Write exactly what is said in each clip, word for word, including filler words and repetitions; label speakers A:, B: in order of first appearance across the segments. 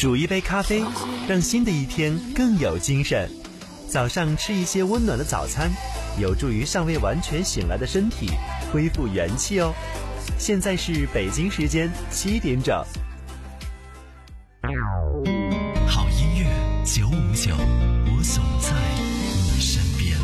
A: 煮一杯咖啡，让新的一天更有精神。早上吃一些温暖的早餐，有助于尚未完全醒来的身体恢复元气哦。现在是北京时间七点整。
B: 好音乐九五九，我总在你身边。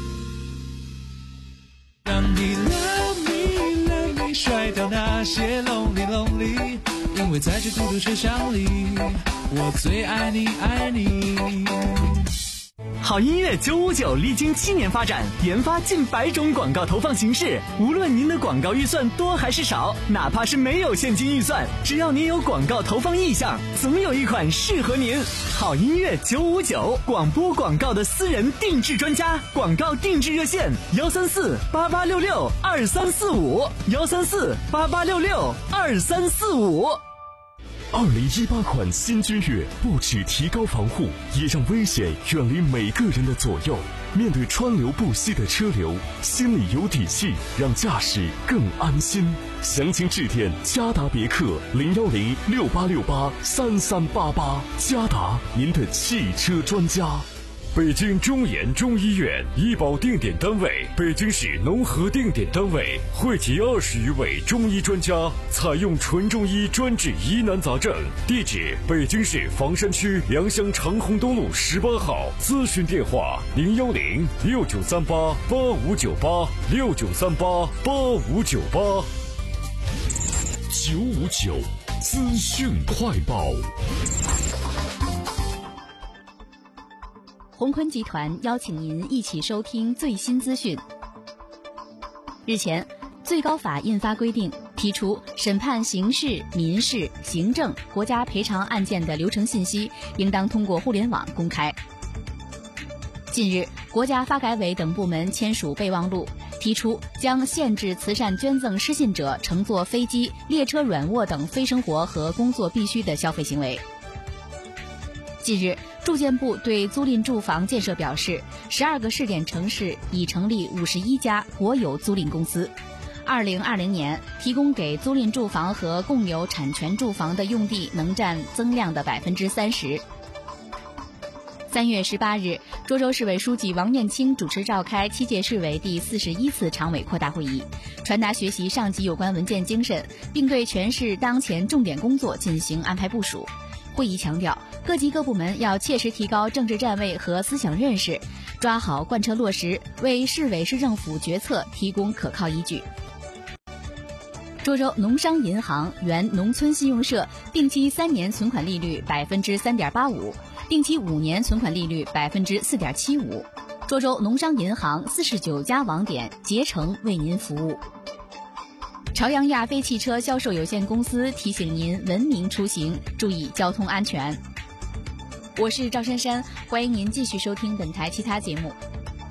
C: 让你 love me love me， 甩掉那些 lonely lonely， 因为在这孤独车厢里，我最爱你爱你。
D: 好音乐九五九历经七年发展，研发近百种广告投放形式。无论您的广告预算多还是少，哪怕是没有现金预算，只要您有广告投放意向，总有一款适合您。好音乐九五九，广播广告的私人定制专家，广告定制热线：幺三四八八六六二三四五，幺三四八八六六二三四五。
E: 二零一八款新君越不只提高防护，也让危险远离每个人的左右。面对川流不息的车流，心里有底气，让驾驶更安心。详情致电嘉达别克零幺零六八六八三三八八，嘉达您的汽车专家。
F: 北京中研中医院医保定点单位，北京市农合定点单位，汇集二十余位中医专家，采用纯中医专治疑难杂症。地址：北京市房山区良乡长虹东路十八号。咨询电话：零幺零六九三八八五九八六九三八八五九八。
E: 九五九资讯快报。
G: 鸿坤集团邀请您一起收听最新资讯。日前，最高法印发规定，提出审判刑事、民事、行政、国家赔偿案件的流程信息应当通过互联网公开。近日，国家发改委等部门签署备忘录，提出将限制慈善捐赠失信者乘坐飞机、列车软卧等非生活和工作必须的消费行为。近日，住建部对租赁住房建设表示，十二个试点城市已成立五十一家国有租赁公司。二零二零年，提供给租赁住房和共有产权住房的用地能占增量的百分之三十。三月十八日，涿州市委书记王艳清主持召开七届市委第四十一次常委扩大会议，传达学习上级有关文件精神，并对全市当前重点工作进行安排部署。会议强调，各级各部门要切实提高政治站位和思想认识，抓好贯彻落实，为市委市政府决策提供可靠依据。涿州农商银行原农村信用社定期三年存款利率百分之三点八五，定期五年存款利率百分之四点七五。涿州农商银行四十九家网点竭诚为您服务。朝阳亚飞汽车销售有限公司提醒您文明出行，注意交通安全。我是赵珊珊，欢迎您继续收听本台其他节目。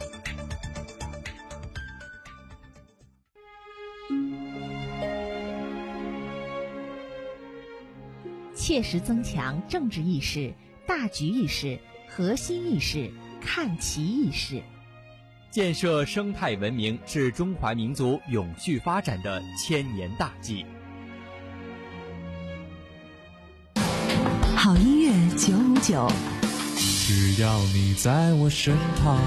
H: 切实增强政治意识、大局意识、核心意识、看齐意识。
I: 建设生态文明是中华民族永续发展的千年大计。
J: 好音乐九五九，
C: 只要你在我身旁。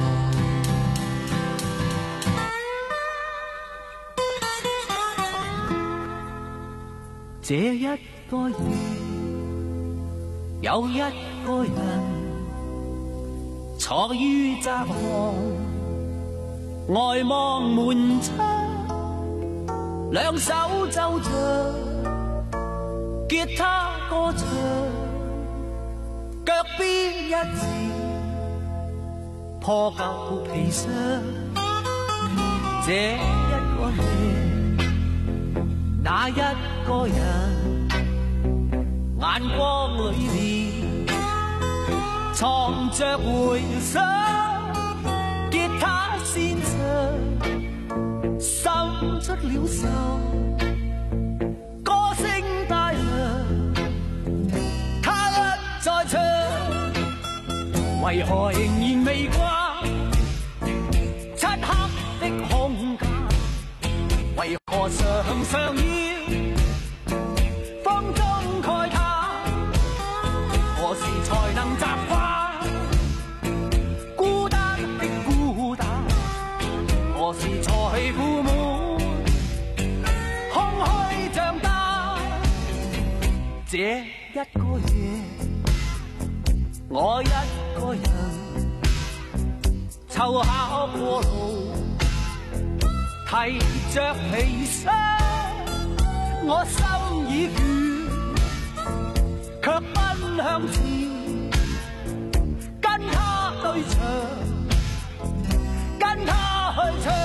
K: 这一个夜，有一个人坐於窄巷。外望門窗，兩手奏着吉他歌唱，腳邊一字破舊皮箱。這一個夜，那一個人，眼光裏面藏着回想。吉他先生滲出了愁，歌聲帶亮，他一再唱，為何仍然未慣漆黑的空間？為何常常要風中慨嘆？ 何時才富滿？空虛長大，這一個夜，我一個人湊巧過路，提着皮箱，我心已倦，卻奔向前，跟他對唱，跟他去唱。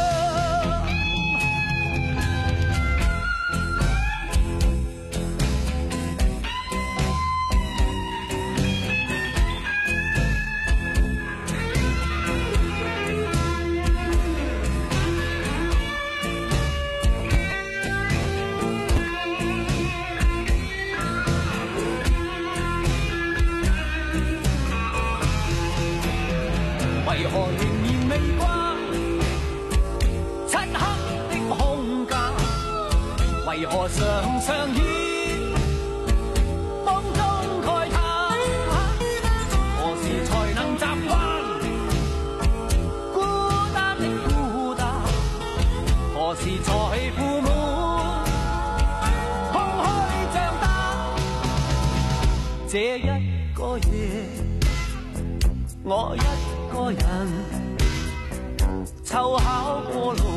K: 為何仍然未慣漆黑的空間？為何常常現夢中慨嘆？何時才能習慣孤單的孤單？何時才富滿空虛長大？這一個夜，我一個人湊巧過路，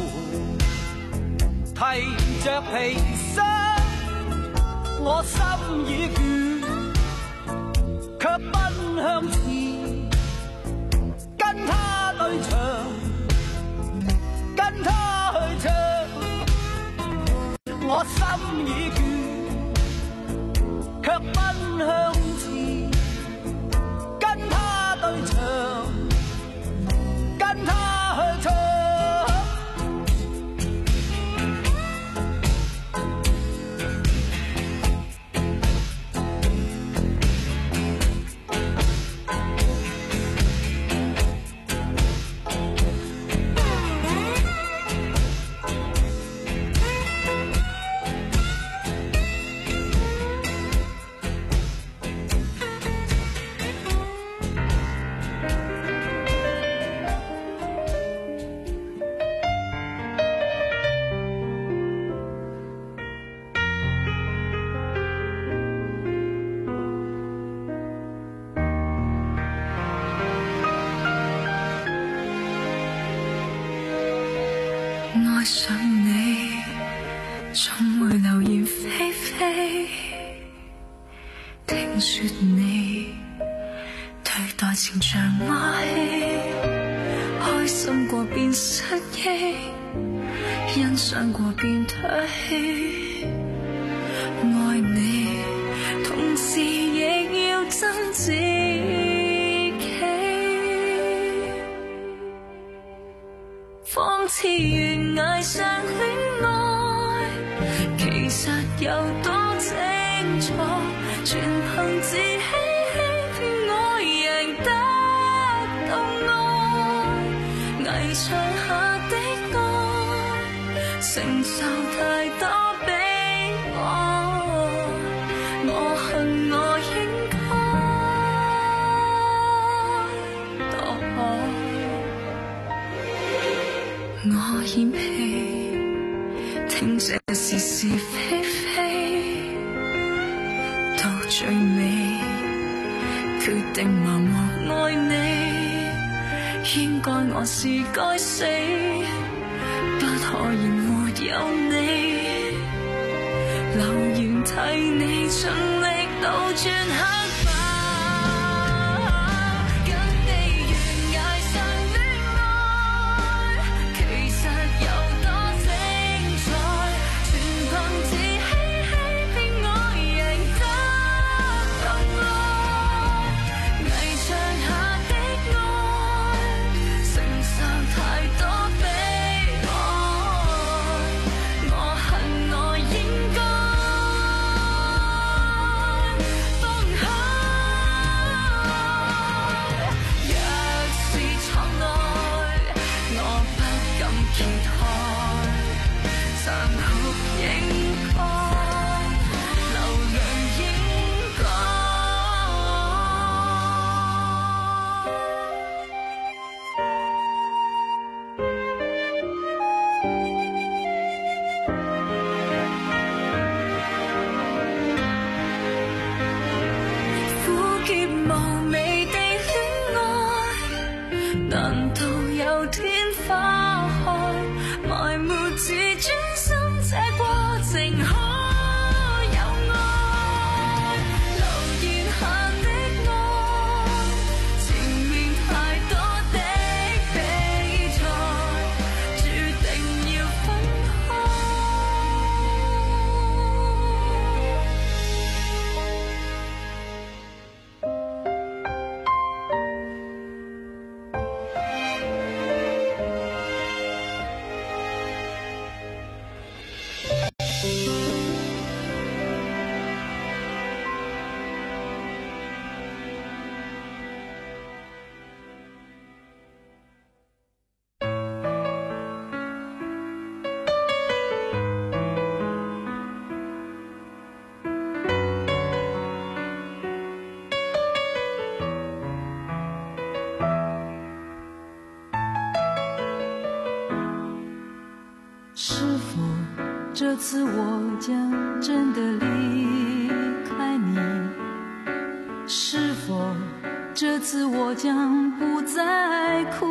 K: 提着皮箱，我心已倦，卻奔向前，跟他對唱，跟他去唱。我心已倦，卻奔向前，跟他對唱。跟他去唱，
J: 愛上你，總會流言霏霏。聽說你對待情像馬戲，開心過便失憶，欣賞過便唾棄。愛你，同時亦要憎自己。仿似懸崖上戀愛，其實有多精彩，全憑自欺欺騙我贏得到愛。危牆下的愛，承受太多悲哀，我恨我應該多愛。我嫌棄聽這是是非非，到最尾決定盲目愛你，應該我是該死，不可以沒有你。留言替你盡力倒轉黑。 是否这次我将真的离开你？是否这次我将不再哭？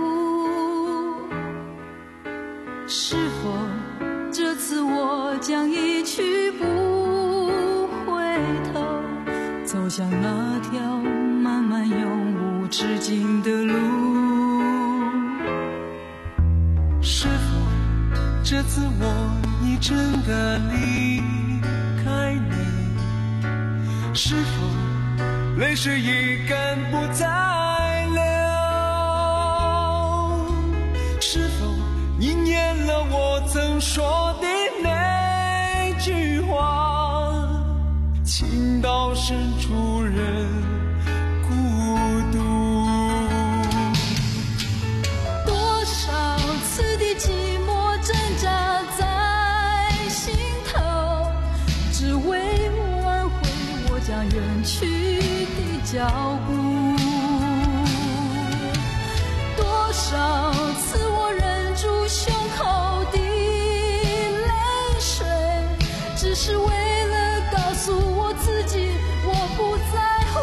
J: 是否这次我将一去不回头，走向那条漫漫永无止境的路？
C: 是否这次我已真的离开你？是否泪水已干不再流？是否你念了我曾说的那句话，情到深处人孤独？
J: 多少次的寂寞挣扎在心头，只为挽回我将远去的脚步。多少次我忍住胸口的泪水，只是为了告诉我自己我不在乎。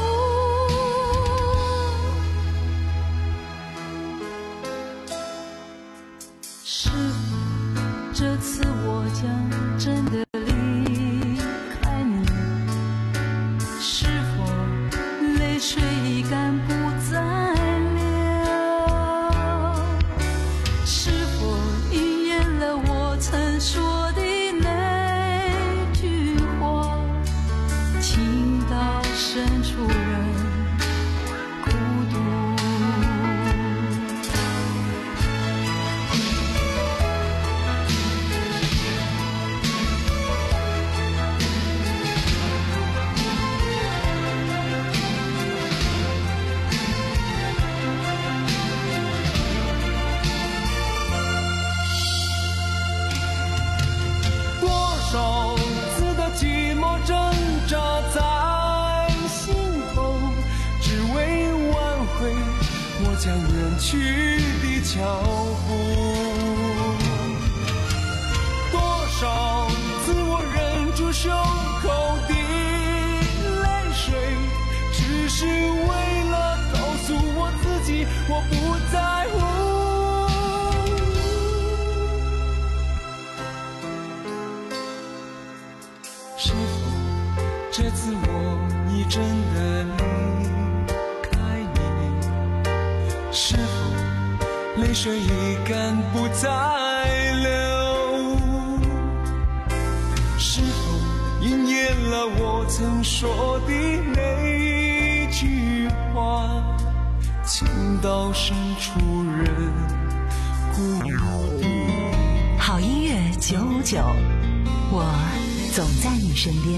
J: 是否这次我将真的离开你？是否泪水已干不再流？是否应验了我曾说的那句话，情到深处人孤独？
C: 多少次的寂寞挣扎在心头，只为挽回我将远去的脚步。多少次我忍住胸口的泪水，只是为了告诉我自己我不在乎。是否这次我已真的离开你？是否泪水已干不再流？是否应验了我曾说的那句话，情到深处人孤独？
H: 好音乐九五九，我总在你身边。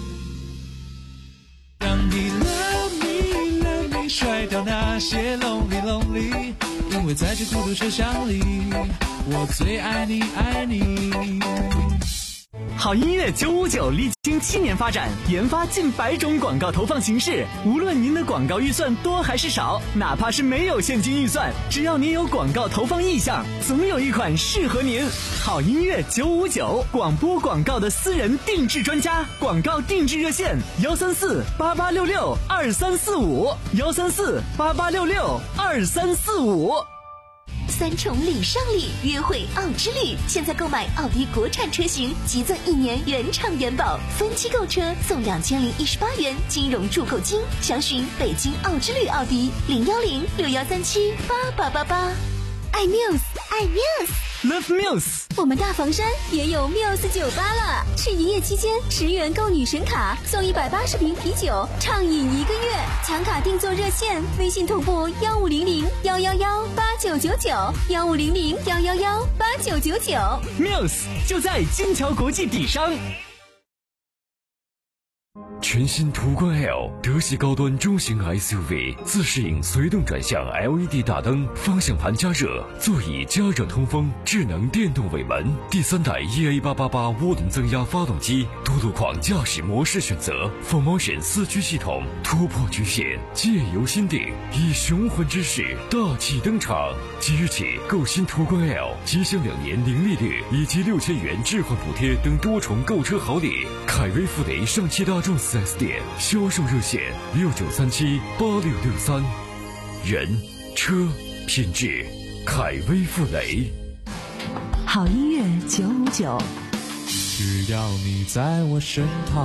C: 让你 love me love me 甩掉那些 lonely lonely， 因为在这孤独车厢里，我最爱你爱你。
D: 好音乐九五九历经七年发展，研发近百种广告投放形式。无论您的广告预算多还是少，哪怕是没有现金预算，只要您有广告投放意向，总有一款适合您。好音乐九五九，广播广告的私人定制专家，广告定制热线：幺三四八八六六二三四五，幺三四八八六六二三四五。
L: 三重礼上礼，约会奥之旅，现在购买奥迪国产车型，即赠一年原厂原保，分期购车送两千零一十八元金融住购金。详询北京奥之旅奥迪零幺零六幺三七八八八八。爱 Muse， 爱 Muse，Love
D: Muse。
L: 我们大房山也有 Muse 酒吧了，是营业期间十元购女神卡送一百八十瓶啤酒，畅饮一个月。抢卡订座热线：微信同步幺五零零幺幺幺八九九九，幺五零零幺幺幺八九九九。
D: Muse 就在金桥国际底商。
F: 全新途观 L 德系高端中型 S U V， 自适应随动转向 L E D 大灯，方向盘加热，座椅加热通风，智能电动尾门，第三代 E A 八八八涡轮增压发动机，多路况驾驶模式选择 ，four motion 四驱系统，突破局限，借由心定，以雄浑之势大气登场。即日起购新途观 L， 即享两年零利率以及六千元置换补贴等多重购车好礼。凯威富雷上汽大众四 S 店销售热线六九三七八六六三，人车品质，凯威富雷。
H: 好音乐九五九，
C: 只要你在我身旁。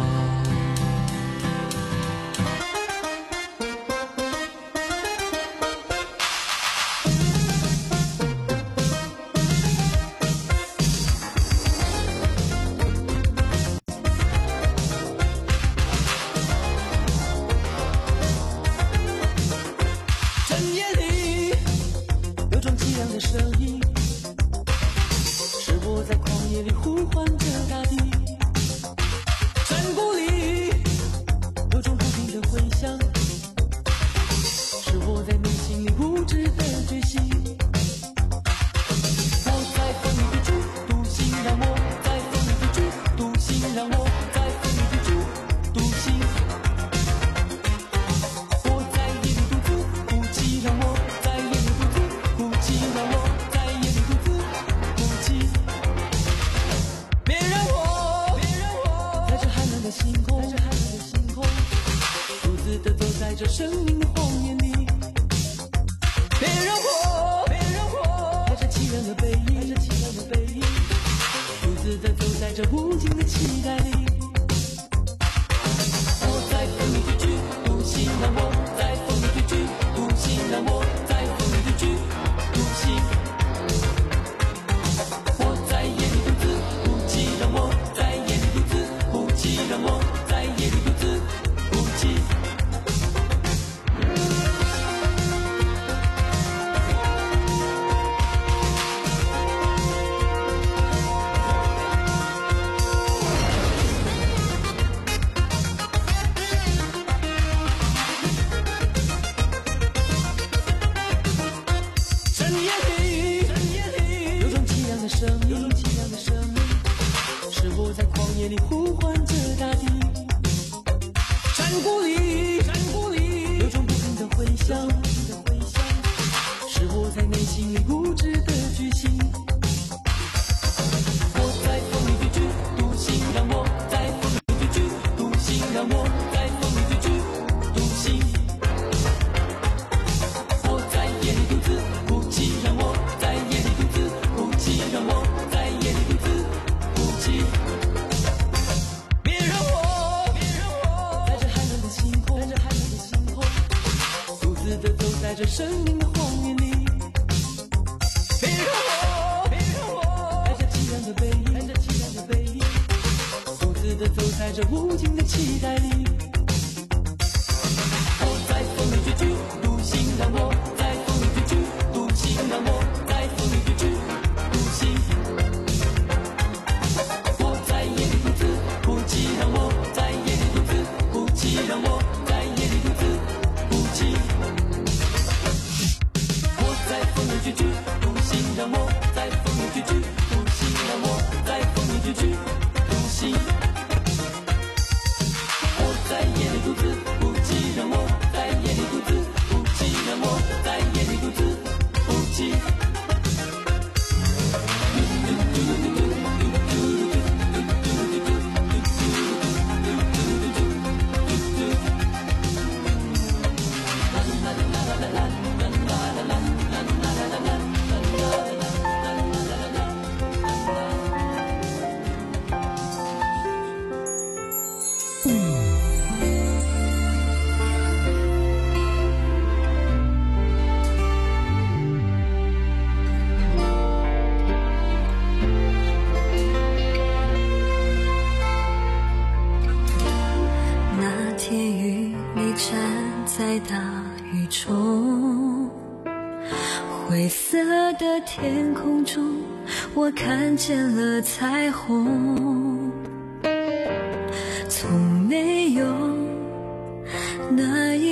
J: 灰色的天空中，我看见了彩虹，从没有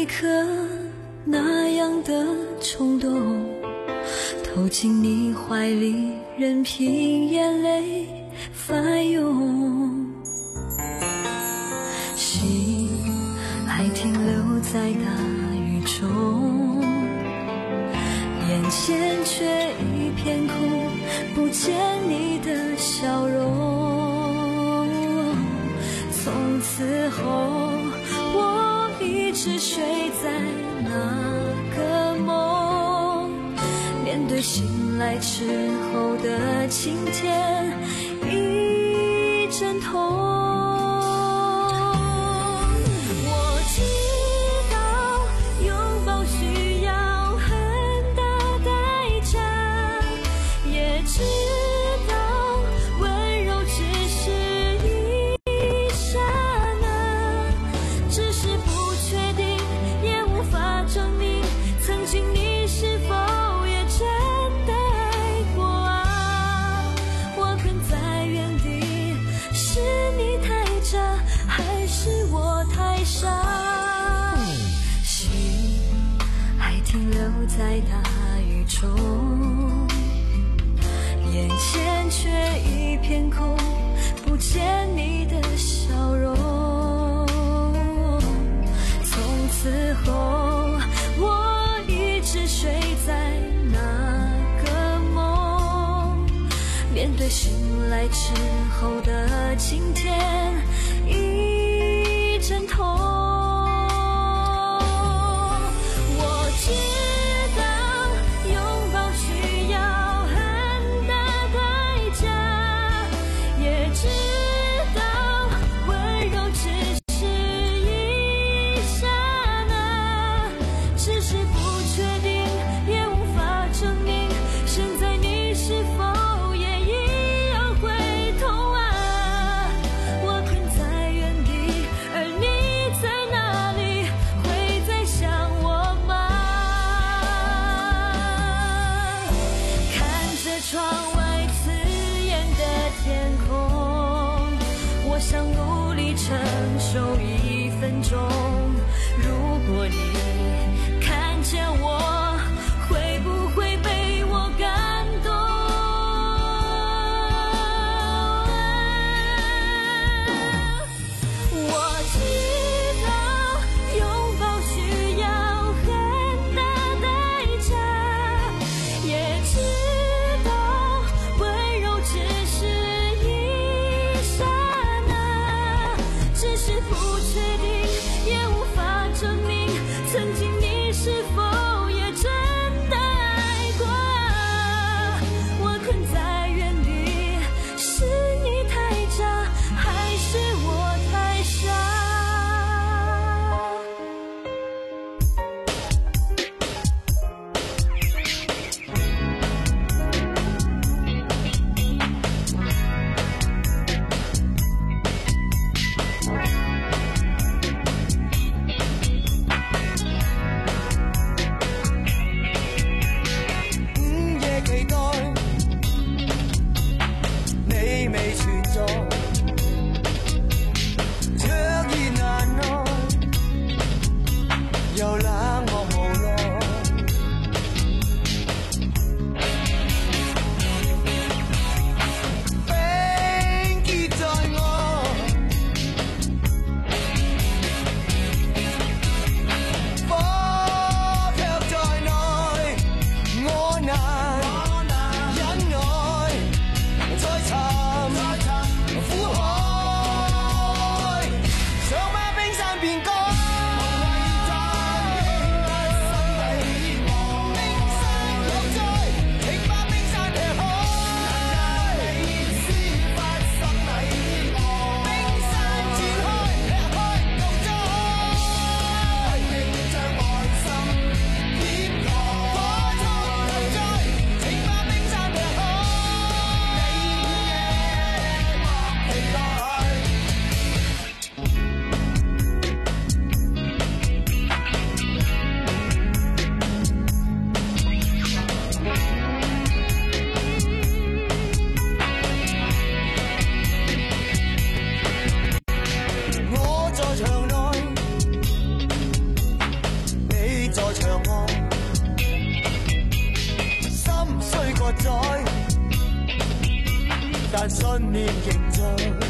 J: 一刻那样的冲动，投进你怀里，任凭眼泪翻涌，心还停留在大雨中，眼前却一片空，不见你的笑容。从此后我一直睡在那个梦，面对醒来之后的晴天，一阵痛。在大雨中，眼前却一片空，不见你的笑容。从此后我一直睡在那个梦，面对醒来之后的晴天，一阵痛。承受一分钟，如果你看见我，会不会被我感动？我知道拥抱需要很大代价，也知道温柔只是一刹那，只是不确定，也无法证明曾经你是否也真的爱过啊。我困在原地，是你太渣，还是我太傻？
C: 但信念凝聚。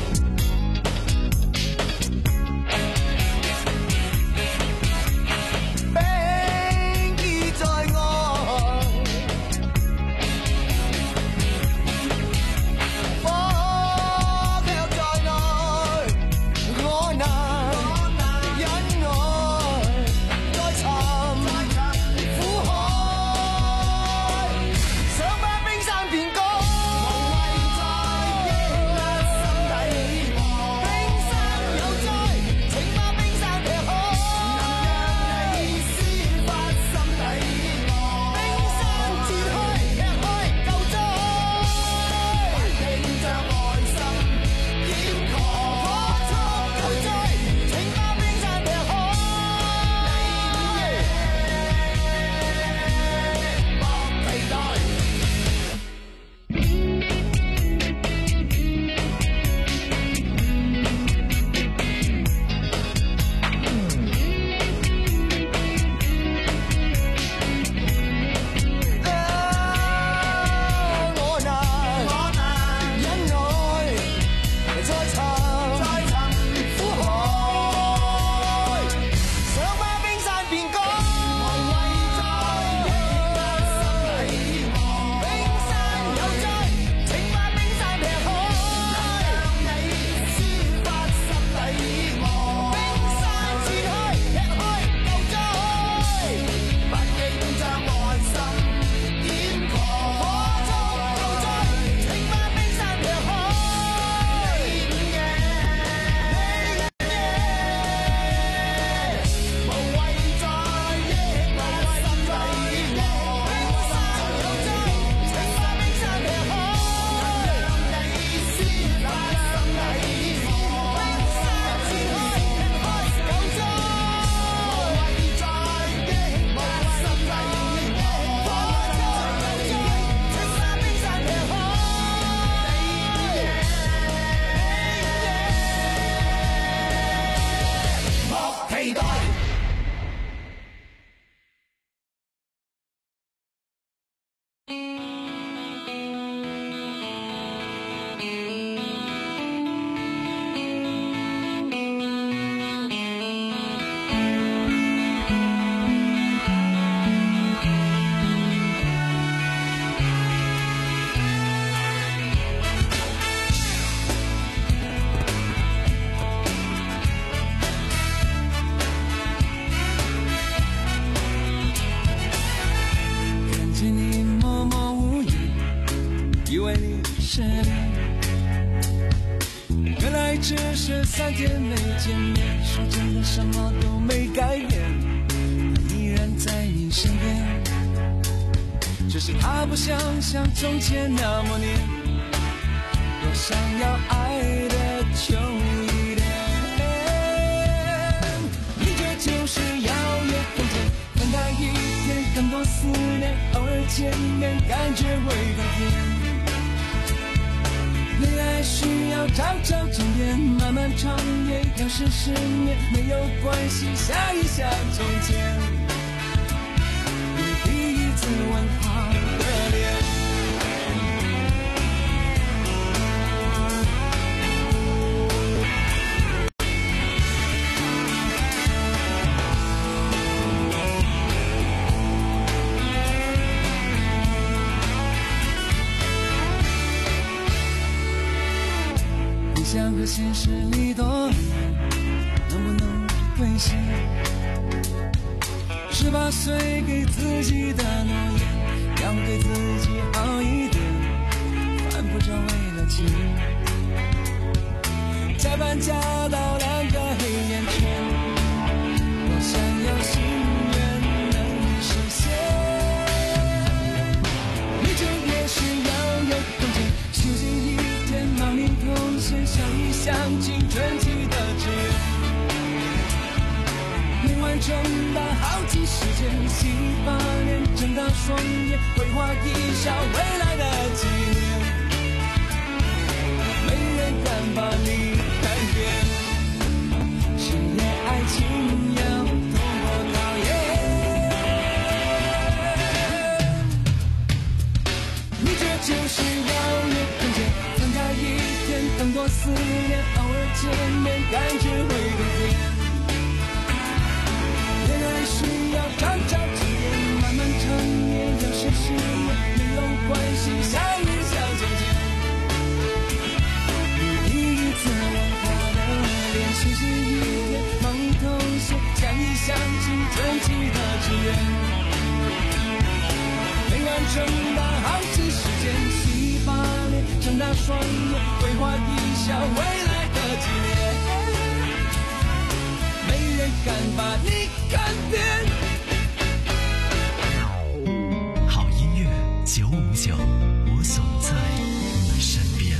C: 只是三天没见面，说真的什么都没改变，他依然在你身边，只是他不想像从前那么黏，多想要爱的久一点。你这就是遥远空间，分开一天更多思念，偶尔见面感觉会更甜。恋爱需要朝朝沉淀，漫漫长夜要是失眠没有关系，下一下从前，你第一次吻他的脸。想和现实里多远，能不能兑现？十八岁给自己的诺言，要对自己好一点，犯不着为了钱，加班加到两个黑眼圈，多想要心愿能实现。你这也是要有空间，休息一天，忙里偷闲，想一想青春期的志愿。没完成的好几时间，七八年，睁大双眼，规划一下未来的几年，没人敢把你改变。誓言爱情要通过考验，你这就是遥远空间，分开一更多思念，偶尔见面感觉会更甜。恋爱需要长长体验，慢慢成年，有些誓言没有关系，相遇像见见。你第一次吻我的脸，细细一点，梦里同学，相依相亲，真挚的志愿。没完成的好奇时间，七八年，睁大双眼，规划一下未来的几年。没人敢把你看扁。
B: 好音乐九五九，我总在你身边。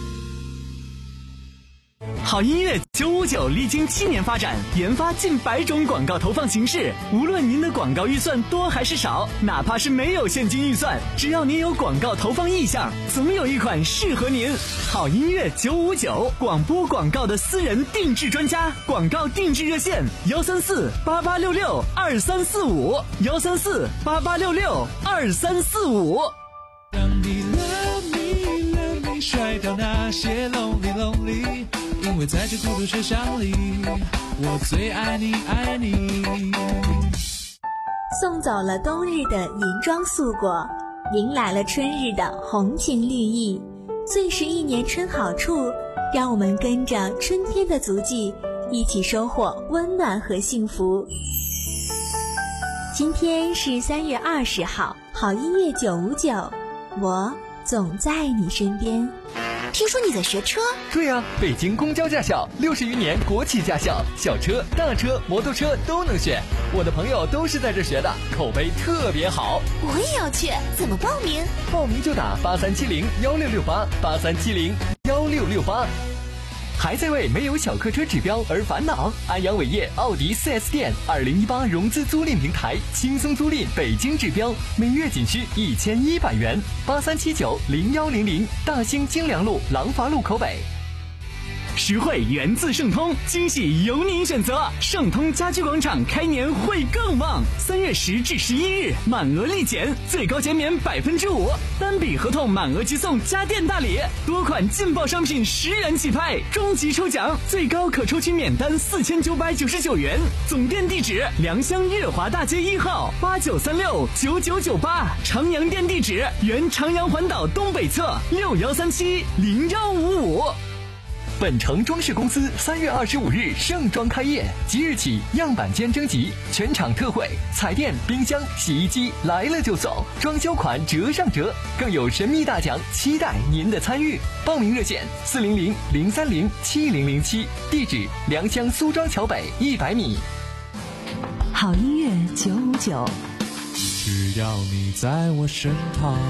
D: 好音乐九五九历经七年发展，研发近百种广告投放形式。无论您的广告预算多还是少，哪怕是没有现金预算，只要您有广告投放意向，总有一款适合您。好音乐九五九，广播广告的私人定制专家，广告定制热线幺三四八八六六二三四五幺三四八八六六二三四五。
C: 让你 love me love me， 甩掉那些 lonely lonely， 因为在这孤独车厢里，我最爱你爱你。
L: 送走了冬日的银装素裹，迎来了春日的红情绿意。最是一年春好处，让我们跟着春天的足迹，一起收获温暖和幸福。今天是三月二十号，好音乐九五九，我总在你身边。
M: 听说你在学车？
N: 对啊，北京公交驾校六十余年国企驾校，小车、大车、摩托车都能选。我的朋友都是在这学的，口碑特别好。
M: 我也要去，怎么报名？
N: 报名就打八三七零幺六六八八三七零幺六六八。还在为没有小客车指标而烦恼？安阳伟业奥迪 四 S 店二零一八融资租赁平台，轻松租赁北京指标，每月仅需一千一百元。八三七九零幺零零，大兴京良路廊坊路口北。
D: 实惠源自盛通，惊喜由您选择。盛通家居广场开年会更旺，三月十至十一日满额立减，最高减免百分之五，单笔合同满额即送家电大礼，多款劲爆商品十元起拍，终极抽奖最高可抽取免单四千九百九十九元。总店地址：良乡月华大街一号八九三六九九九八，长阳店地址：原长阳环岛东北侧六幺三七零幺五五。
N: 本城装饰公司三月二十五日盛装开业，即日起样板间征集，全场特惠，彩电、冰箱、洗衣机来了就送，装修款折上折，更有神秘大奖，期待您的参与。报名热线四零零零三零七零零七，地址良乡苏庄桥北一百米。
L: 好音乐九五九，
C: 只要你在我身旁。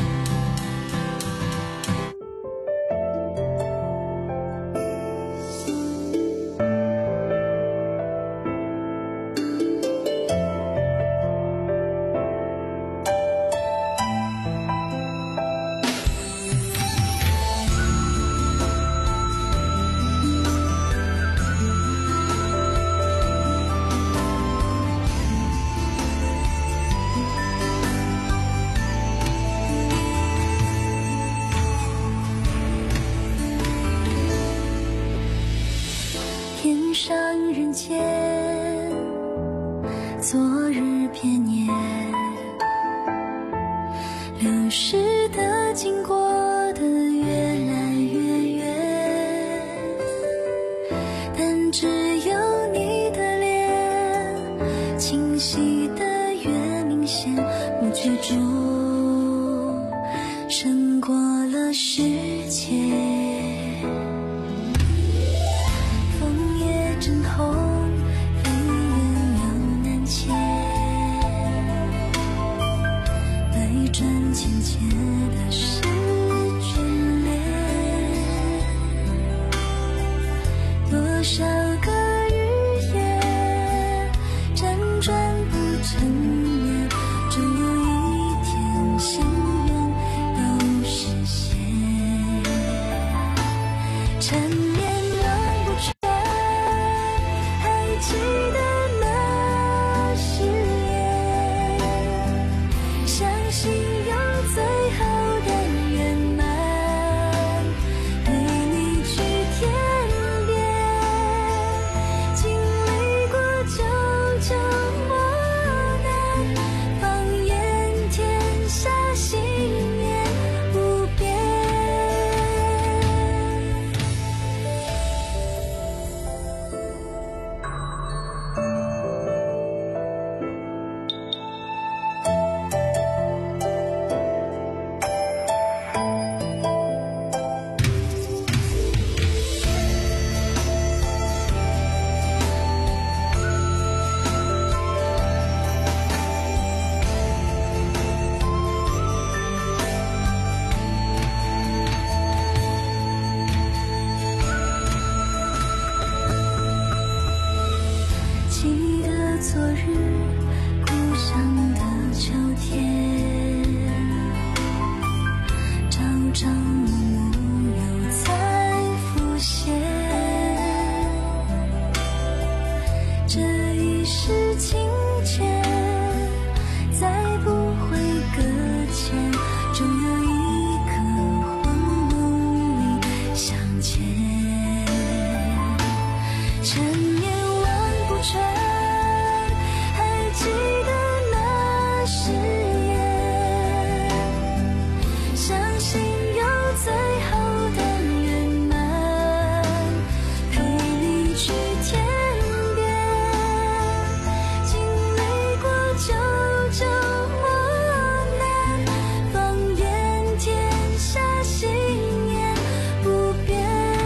J: 上人间，昨日偏年，流逝的经过的越来越远，但只有你的脸，清晰的越明显，不觉中胜过了世界。浅浅的是眷恋，多少个日夜辗转不成眠，终有一天心愿都实现。缠绵乱不穿，还记得那誓言，相信最后的圆满，对你昨日故乡的秋天，朝朝暮暮又再浮现，这一世情切再不会搁浅，终有一刻魂梦里相见。千年万古传，还记得那誓言，相信有最后的圆满，陪你去天边，经历过九九磨难，放眼天下信念不变。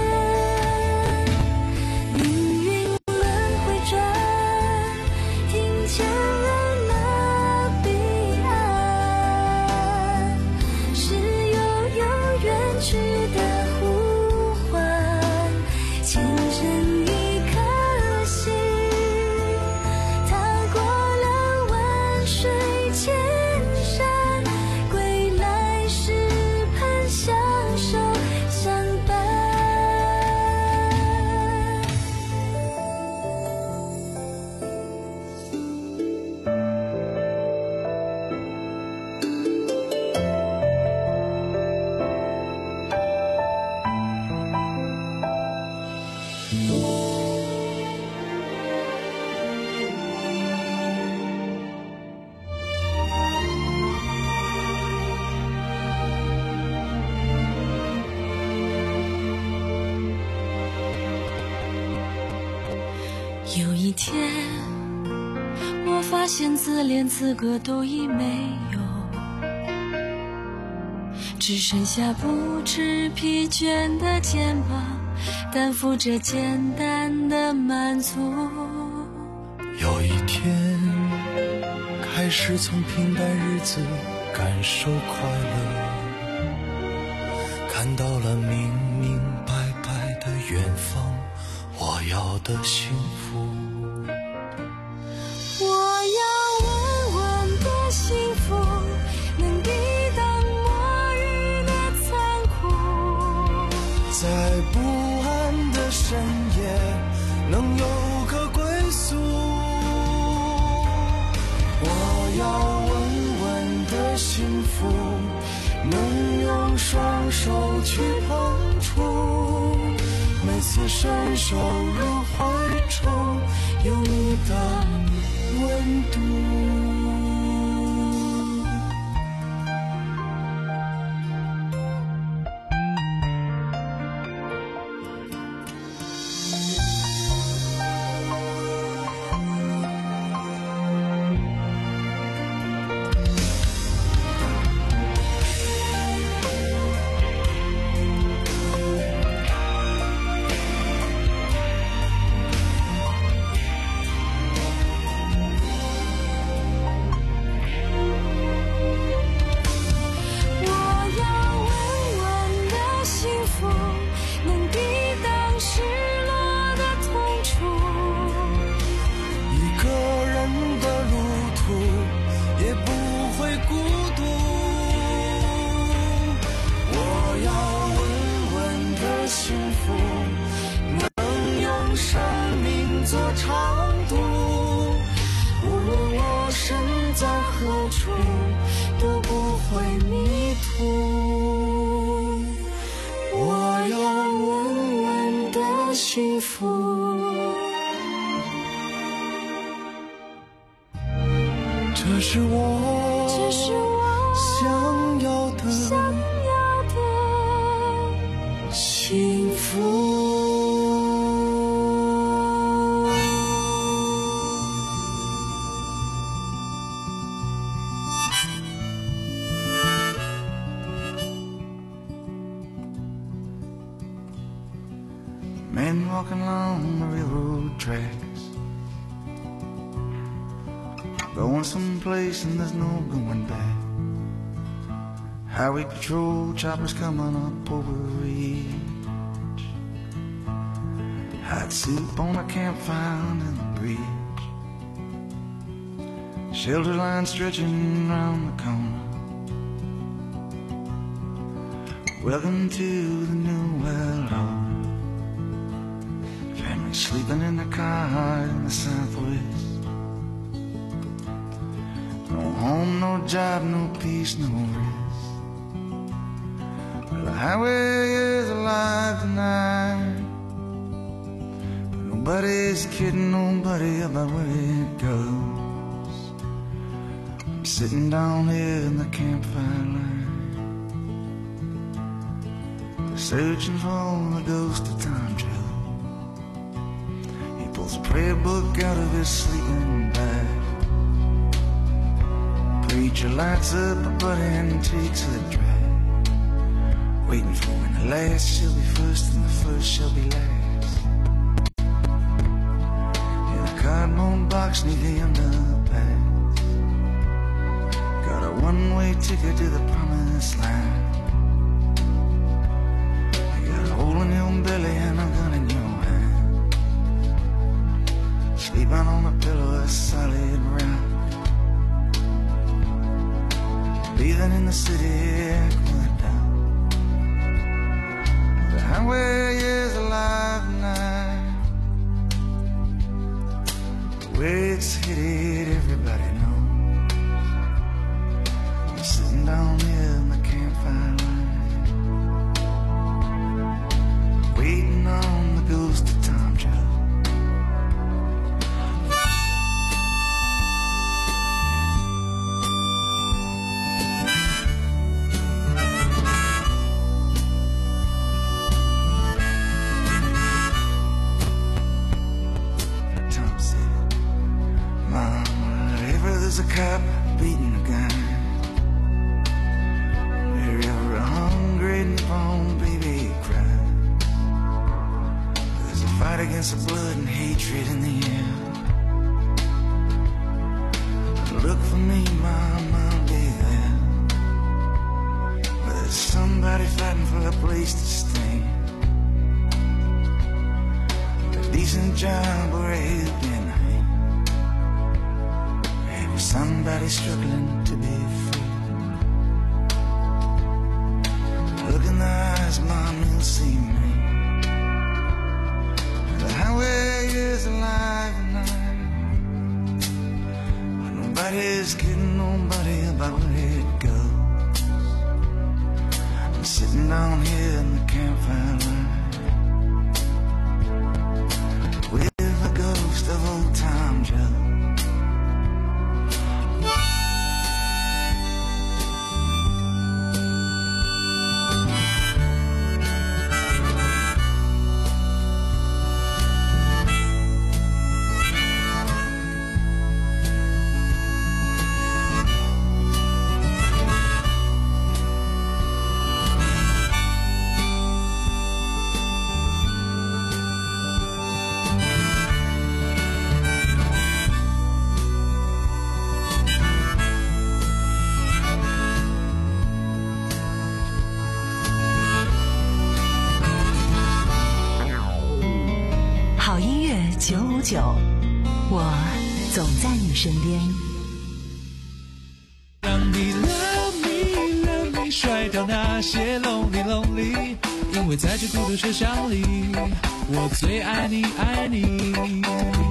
J: 命运轮回转，听见了那彼岸，是悠悠远去的呼唤，牵成一颗心，踏过了万水千山，归来时盼相守相伴。有一天，我发现自怜资格都已没有，只剩下不知疲倦的肩膀，担负着简单的满足。
C: 有一天，开始从平淡日子感受快乐，看到了明明白白的远方，我要的幸福。
J: 我要稳稳的幸福，能抵挡末日的残酷，
C: 在不安的深夜能有个归宿。我要稳稳的幸福，能用双手去碰触，每次伸手入怀中有你的温度。
J: 都不会迷途。我要稳稳的幸福，
C: 这是我，
J: 这是我
C: 想要的，
J: 想要的幸福。
O: Men walking along the railroad tracks, going someplace and there's no going back. Highway patrol choppers coming up over the ridge, hot soup on a campfire under the bridge. shelter line stretching round the corner. Welcome to the new world order. Family sleeping in the car in the southwest. No home, no job, no peace, no rest. Well, the highway is alive tonight, but nobody's kidding nobody about where it goes. I'm sitting down here in the campfire line, searching for the ghost of Tom Joe. He pulls a prayer book out of his sleeping bag. Preacher lights up a buddy and takes a drag, waiting for when the last shall be first and the first shall be last. In a cardboard box near the underpass, got a one-way ticket to the promised land. You got a hole in your belly and a gun in your hand, sleeping on a pillow of solid rock, breathing in the city aqueduct. The highway is alive tonight, the way it's headed everybody knows. I'm sitting down here in the campfire line, waiting on the ghost of Tom Joe. A cop beating a guy, wherever a hungry newborn baby cries, there's a fight against the blood and hatred in the air. Look for me, Mom, I'll be there. But there's somebody fighting for a place to stay, a decent job or a helping. Somebody struggling to be free. Look in the eyes, Mom, you'll see me. The highway is alive tonight, but nobody's kidding nobody about where it goes. I'm sitting down here in the campfire line, with the ghost of old Tom Joe.
L: 九五九，我总在你身边。
C: 让你 love me love me 甩掉那些 lonely lonely， 因为在这孤独车厢里，我最爱你爱你。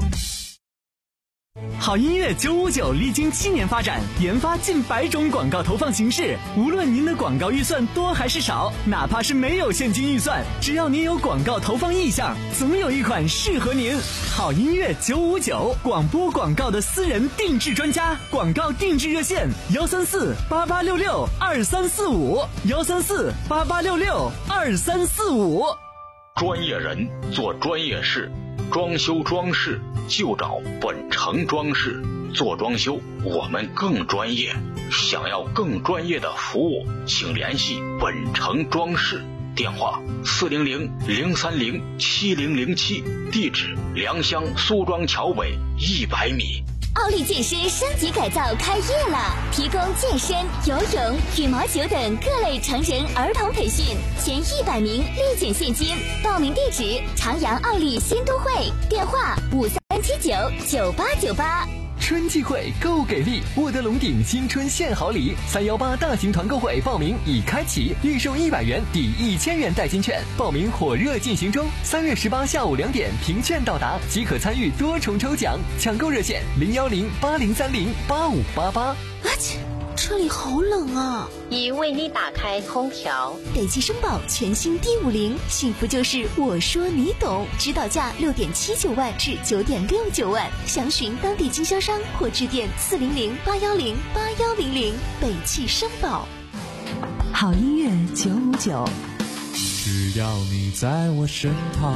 D: 好音乐九五九历经七年发展，研发近百种广告投放形式。无论您的广告预算多还是少，哪怕是没有现金预算，只要您有广告投放意向，总有一款适合您。好音乐九五九，广播广告的私人定制专家，广告定制热线：幺三四八八六六二三四五，幺三四八八六六二三四五。
P: 专业人做专业事，装修装饰就找本城装饰。做装修我们更专业，想要更专业的服务，请联系本城装饰，电话四零零零三零七零零七，地址良乡苏庄桥尾一百米。
L: 奥利健身升级改造开业了，提供健身、游泳、羽毛球等各类成人、儿童培训，前一百名立减现金。报名地址：长阳奥利新都会，电话五三七九九八九八。
N: 春季会购给力，沃德龙鼎新春献好礼，三幺八大型团购会报名已开启，预售一百元抵一千元代金券，报名火热进行中。三月十八下午两点凭券到达即可参与多重抽奖，抢购热线零幺零八零三零八五八八。
M: 啊切！车里好冷啊！
Q: 已为你打开空调。
M: 北汽绅宝全新 D 五零，幸福就是我说你懂，指导价六点七九万至九点六九万，详询当地经销商或致电四零零八幺零八幺零零。北汽绅宝。
R: 好音乐九五九，
C: 只要你在我身旁。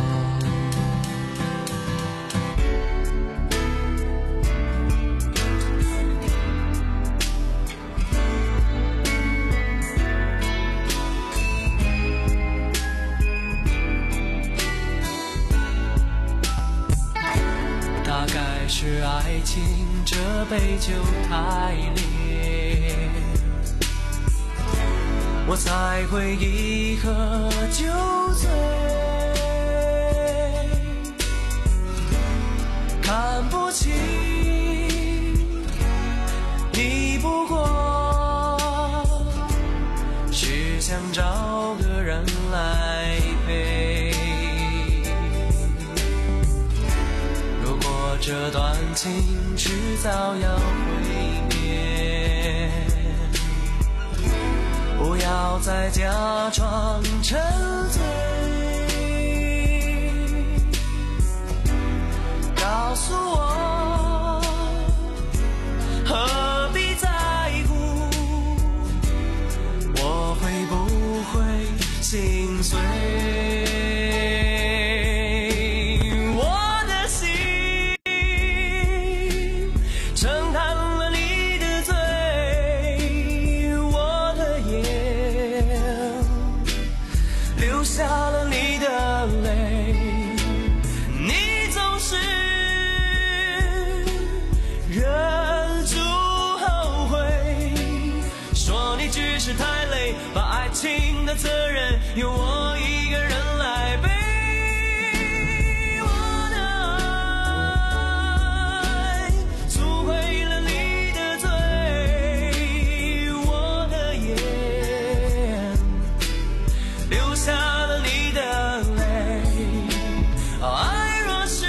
C: 是爱情这杯酒太烈，我才会一喝就醉。看不清你不过是想找个人来陪，这段情迟早要毁灭，不要再假装沉醉，告诉我何必在乎，我会不会心碎。情的责任由我一个人来背，我的爱赎回了你的罪，我的眼流下了你的泪，爱若是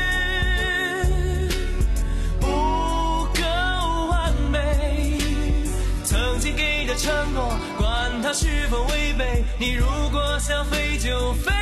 C: 不够完美，曾经给的承诺它是否违背？你如果想飞就飞。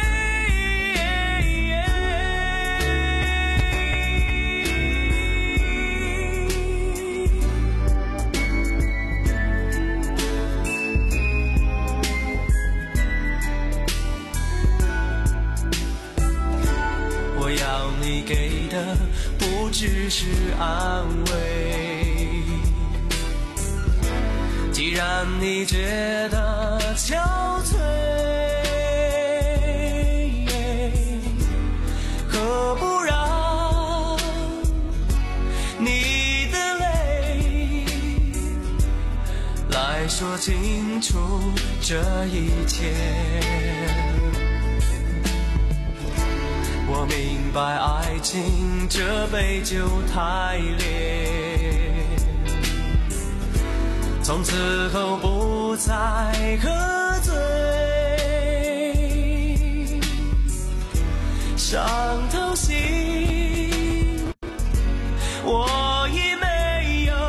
C: 我要你给的不只是安慰，既然你觉得憔悴，何不让你的泪来说清楚这一切？我明白爱情这杯酒太烈，从此后不再喝醉，伤透心，我已没有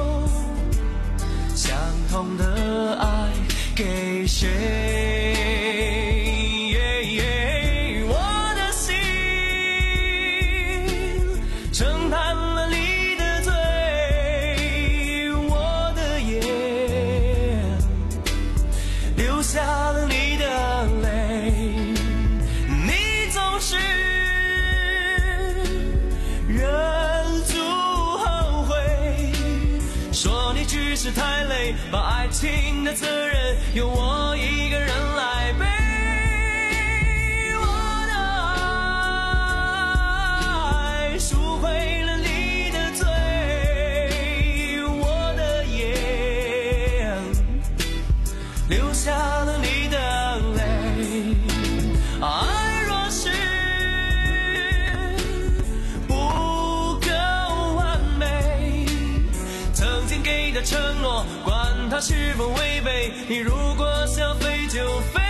C: 相同的爱给谁。是太累，把爱情的责任由我一个人来背，我的爱赎回了你的罪，我的眼流下了你的泪，爱若是不够完美， 它是否违背？你如果想飞就飞。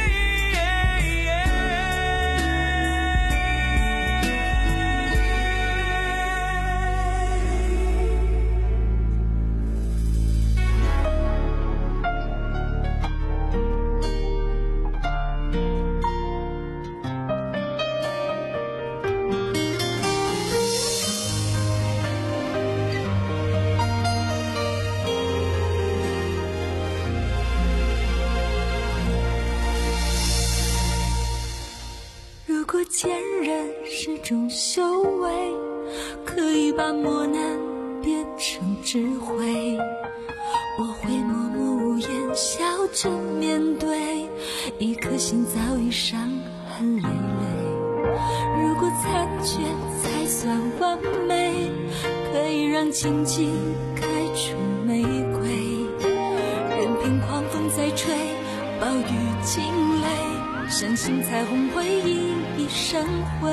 J: 坚韧是种修为，可以把磨难变成智慧。我会默默无言笑着面对，一颗心早已伤痕累累。如果残缺才算完美，可以让荆棘开出玫瑰。任凭狂风再吹，暴雨惊雷，相信彩虹会熠熠生辉。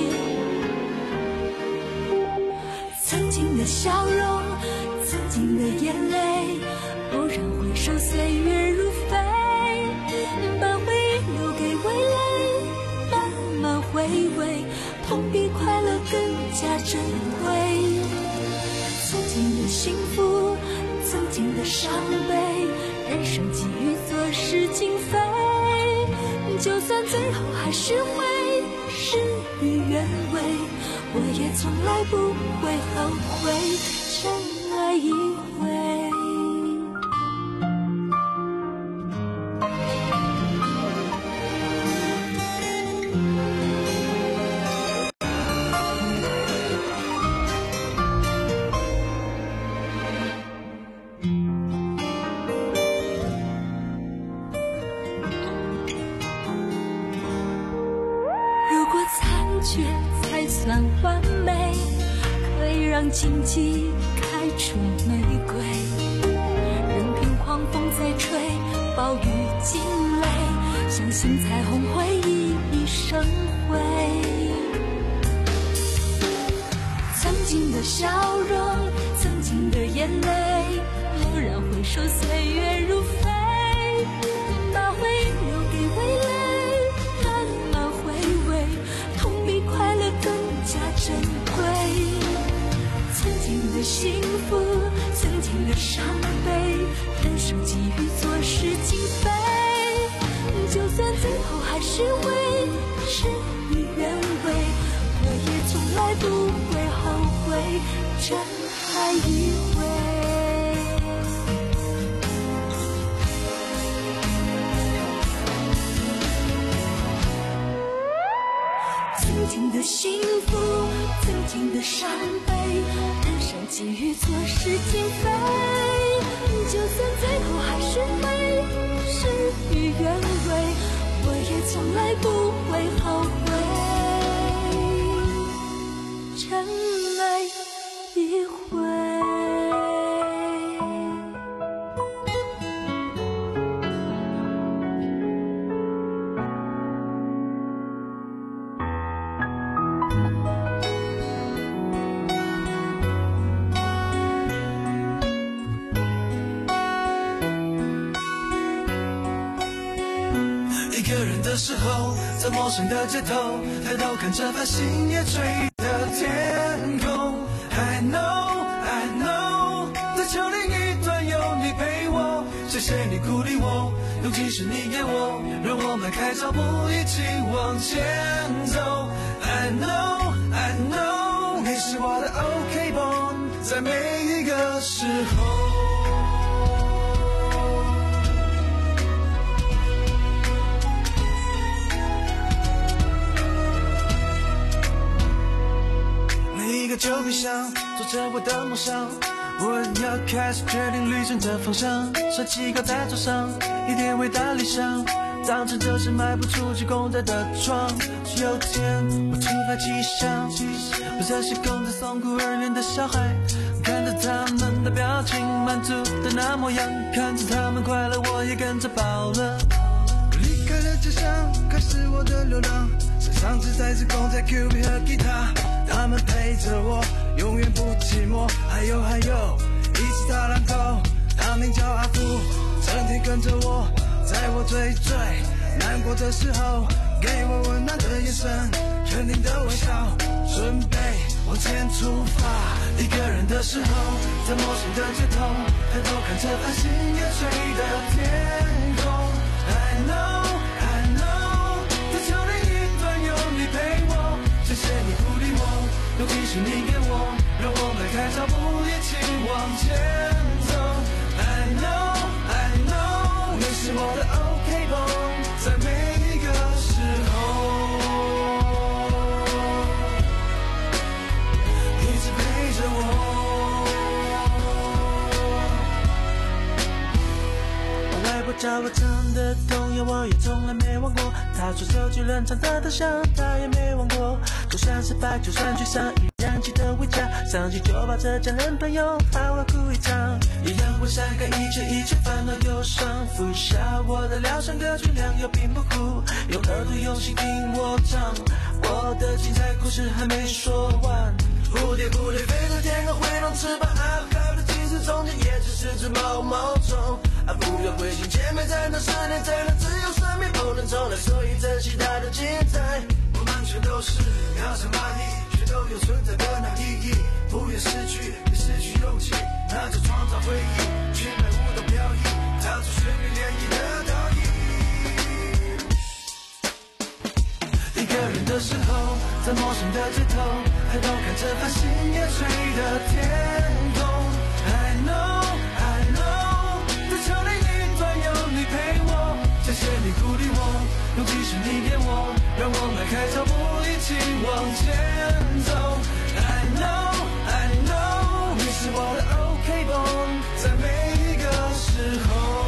J: 曾经的笑容，曾经的眼泪，蓦然回首，岁月如飞，把回忆留给未来，慢慢回味，痛比快乐更加珍贵。曾经的幸福，曾经的伤悲，人生际遇做事情非，就算最后还是会事与愿违，我也从来不会后悔真爱一回。才算完美，可以让荆棘开出玫瑰。任凭狂风再吹，暴雨惊雷，相信彩虹会熠熠生辉。曾经的笑容，曾经的眼泪，蓦然回首，岁月如飞，把回忆留给未来，慢慢回味，痛比快乐更加珍贵。曾经的幸福，曾经的伤悲，人生际遇做事情非，就算最后还是会事与愿违，我也从来不会后悔真爱一回。曾经的幸福，曾经的伤悲，人生际遇做事情非，就算最后还是会事与愿违，我也从来不会后悔真爱一回。
C: 的时候，在陌生的街头，抬头看着繁星夜垂的天空。I know, I know， 在丘陵一端有你陪我，谢谢你鼓励我，勇气是你给我，让我迈开脚步一起往前走。I know, I know， 你是我的 OK bone， 在每一个时候。旧冰箱做着我的梦想，我要开始决定旅程的方向，帅气靠在桌上，一点伟大理想，当成这是迈不出去空的的窗。有天我突发奇想，我这是供着送孤儿院的小孩，看着他们的表情满足的那模样，看着他们快乐我也跟着跑了。我离开了家乡，开始我的流浪，身上只带着公仔 Q B 和吉他，他们陪着我，永远不寂寞。还有还有，一起打篮球，他他名叫阿福，整天跟着我，在我最最难过的时候，给我温暖的眼神，肯定的微笑，准备往前出发。一个人的时候，在陌生的街头，抬头看着繁星夜垂的天空。I know, I know， 地球另一端有你陪我，谢谢你鼓励我，尤其是你给我，让我迈开脚步一起往前走。I know, I know， 你是我的 OK 绷，在每一个时候。叫我唱的童谣我也从来没忘过，他说手机冷场的灯箱他也没忘过，就像是白酒山居上依然记得回家，想起就把这家人朋友好好哭一场，一样会晒干一切一切烦恼忧伤，服下我的疗伤歌曲良药并不苦，用耳朵用心听我唱，我的精彩故事还没说完。蝴蝶蝴蝶飞到天空挥动翅膀，啊，海的其实中间也只是只毛毛虫，啊，不要灰心，前面才能十年，才能自由，生命不能重来，所以珍惜它的精彩。我们全都是渺小蚂蚁，却都有存在的那意义。不愿失去，别失去勇气，那就创造回忆，去买舞蹈飘逸，跳出旋律涟漪的倒影。一个人的时候，在陌生的街头，抬头看着繁星夜垂的天空。I know, I know， 地球另一端有你陪我，谢谢你鼓励我，勇气是你给我，让我迈开脚步一起往前走。I know, I know， 你是我的 OK 绷，在每一个时候。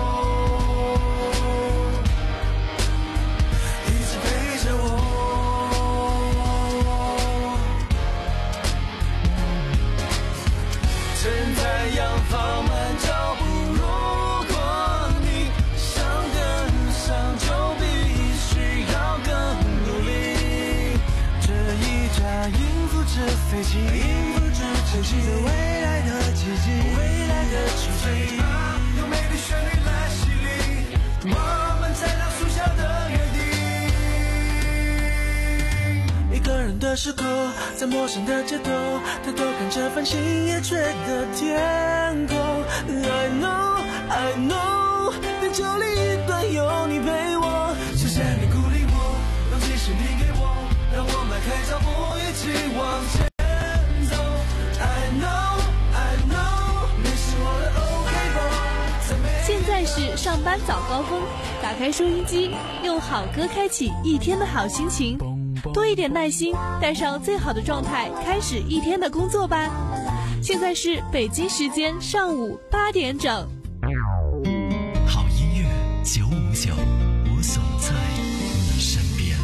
C: 放慢脚步，如果你想跟上，就必须要更努力。这一架应付着飞机，应付着晨曦的未来的奇迹，未来的奇迹，用美丽旋律来洗礼，我们在倒数下的原地。一个人的时候，在陌生的街头，抬头看着繁星夜垂的天空。I know, I know， 地球另一端有你陪我，谢谢你鼓励我，勇气是你给我，让我迈开脚步一起往前走。I know, I know， 你是我的 OK 绷。
S: 现在是上班早高峰，打开收音机，用好歌开启一天的好心情。多一点耐心，带上最好的状态，开始一天的工作吧。现在是北京时间上午八点整。
B: 好音乐九五九，我总在你身边。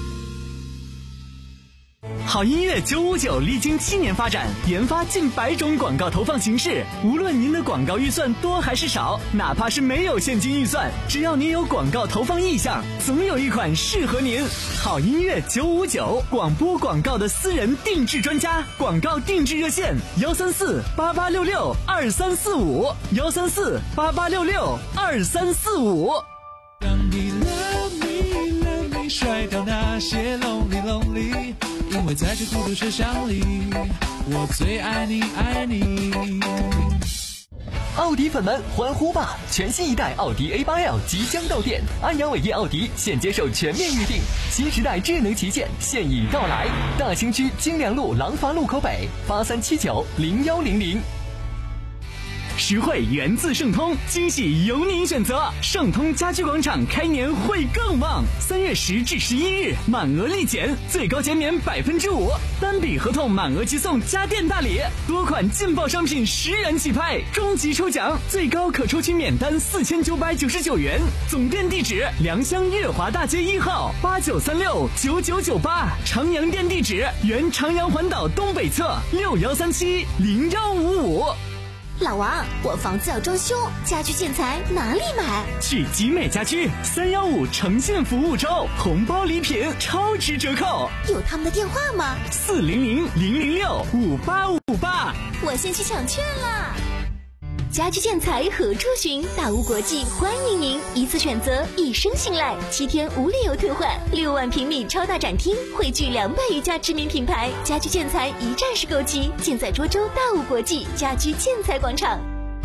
D: 好音乐九五九历经七年发展，研发近百种广告投放形式。无论您的广告预算多还是少，哪怕是没有现金预算，只要您有广告投放意向，总有一款适合您。好音乐九五九，广播广告的私人定制专家，广告定制热线：幺三四八八六六二三四五，幺三四八八六六二三四五。
C: 让你 love me love me， 甩掉那些 lonely lonely。因为在这孤独车厢里，我最爱你爱你。
N: 奥迪粉们欢呼吧！全新一代奥迪 A 八 L 即将到店，安阳伟业奥迪现接受全面预定，新时代智能旗舰现已到来。大兴区金良路廊坊路口北，八三七九零幺零零。
D: 实惠源自盛通，惊喜由您选择。盛通家居广场开年会更旺，三月十至十一日满额立减，最高减免百分之五，单笔合同满额即送家电大礼，多款劲爆商品十元起拍，终极抽奖最高可抽取免单四千九百九十九元。总店地址：良乡悦华大街一号八九三六九九九八，长阳店地址：原长阳环岛东北侧六幺三七零幺五五。
L: 老王，我房子要装修，家居建材哪里买？
D: 去集美家居三幺五诚信服务周，红包礼品超值折扣。
L: 有他们的电话吗？
D: 四零零零零六五八五八。
L: 我先去抢券啦！ 家居建材何处寻？大屋国际欢迎您一次选择，一生信赖，七天无理由退换，六万平米超大展厅，汇聚两百余家知名品牌，家居建材一站式购齐，尽在涿州大屋国际家居建材广场。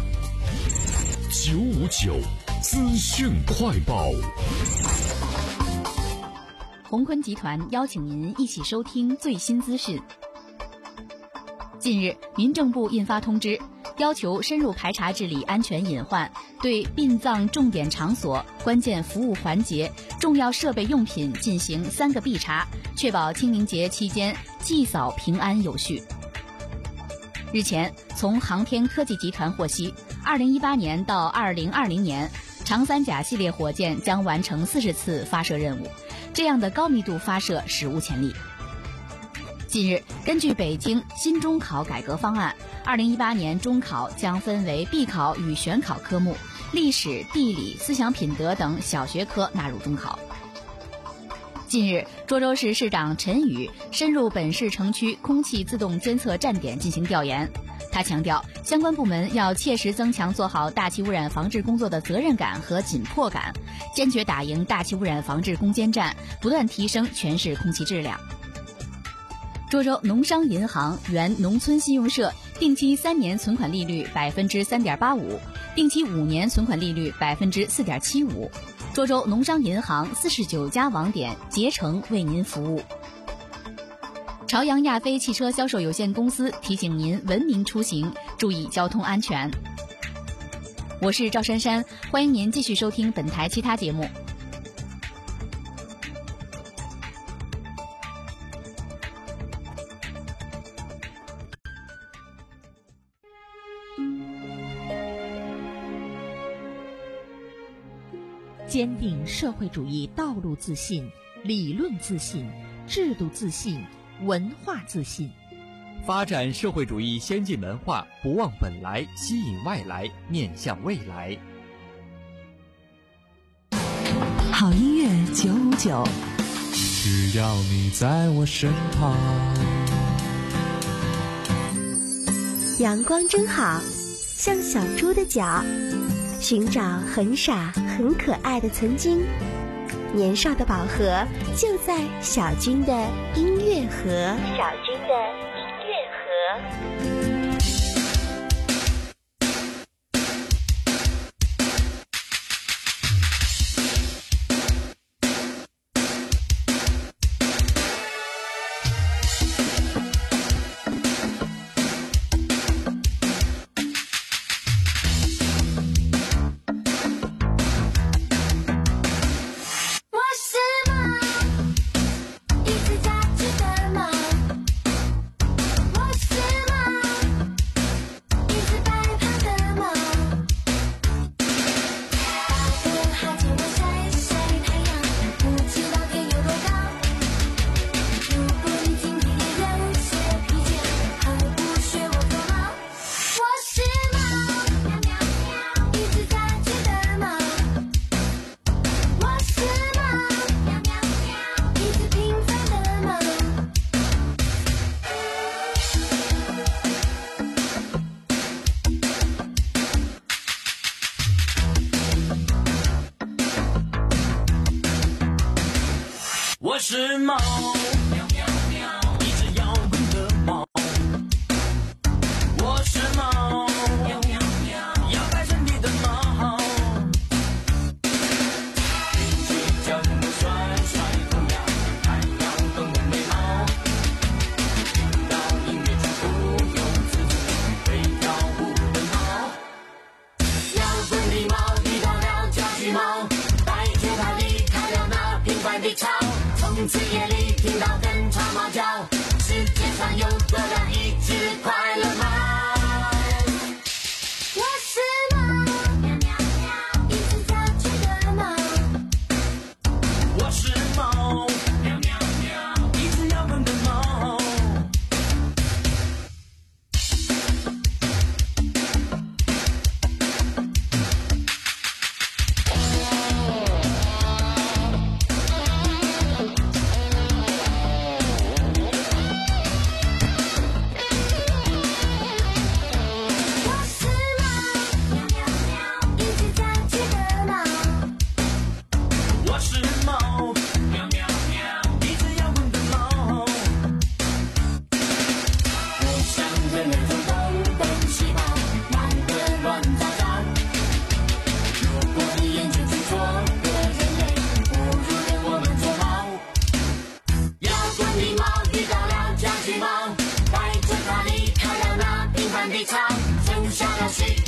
E: 九五九资讯快报。
G: 鸿坤集团邀请您一起收听最新资讯。近日，民政部印发通知，要求深入排查治理安全隐患，对殡葬重点场所、关键服务环节、重要设备用品进行三个必查，确保清明节期间祭扫平安有序。日前，从航天科技集团获悉，二零一八年到二零二零年，长三甲系列火箭将完成四十次发射任务，这样的高密度发射史无前例。近日，根据北京新中考改革方案，二零一八年中考将分为必考与选考科目，历史、地理、思想品德等小学科纳入中考。近日，涿州市市长陈宇深入本市城区空气自动监测站点进行调研。他强调，相关部门要切实增强做好大气污染防治工作的责任感和紧迫感，坚决打赢大气污染防治攻坚战，不断提升全市空气质量。涿州农商银行原农村信用社定期三年存款利率百分之三点八五，定期五年存款利率百分之四点七五。涿州农商银行四十九家网点竭诚为您服务。朝阳亚飞汽车销售有限公司提醒您文明出行，注意交通安全。我是赵珊珊，欢迎您继续收听本台其他节目。
H: 坚定社会主义道路自信、理论自信、制度自信、文化自信，
I: 发展社会主义先进文化，不忘本来，吸引外来，面向未来。
R: 好音乐九五九，
C: 只要你在我身旁。
M: 阳光真好，像小猪的脚，寻找很傻很可爱的曾经。年少的宝盒就在小军的音乐盒。小军的音乐盒。
K: 我是猫，喵喵喵，一只摇滚的猫。我是猫，喵喵喵，摇摆身体的猫。一只脚蹬的甩甩头呀，还摇动的眉毛。听到音乐就不由自主会跳舞的猫。摇滚的猫遇到了家居猫，带着它离开了那平凡的巢。从此夜里听到跟长猫叫，世界上又多了一只快乐猫。我是猫，喵喵喵，一只小只的猫。我是猫，喵喵喵，一只摇滚的猫。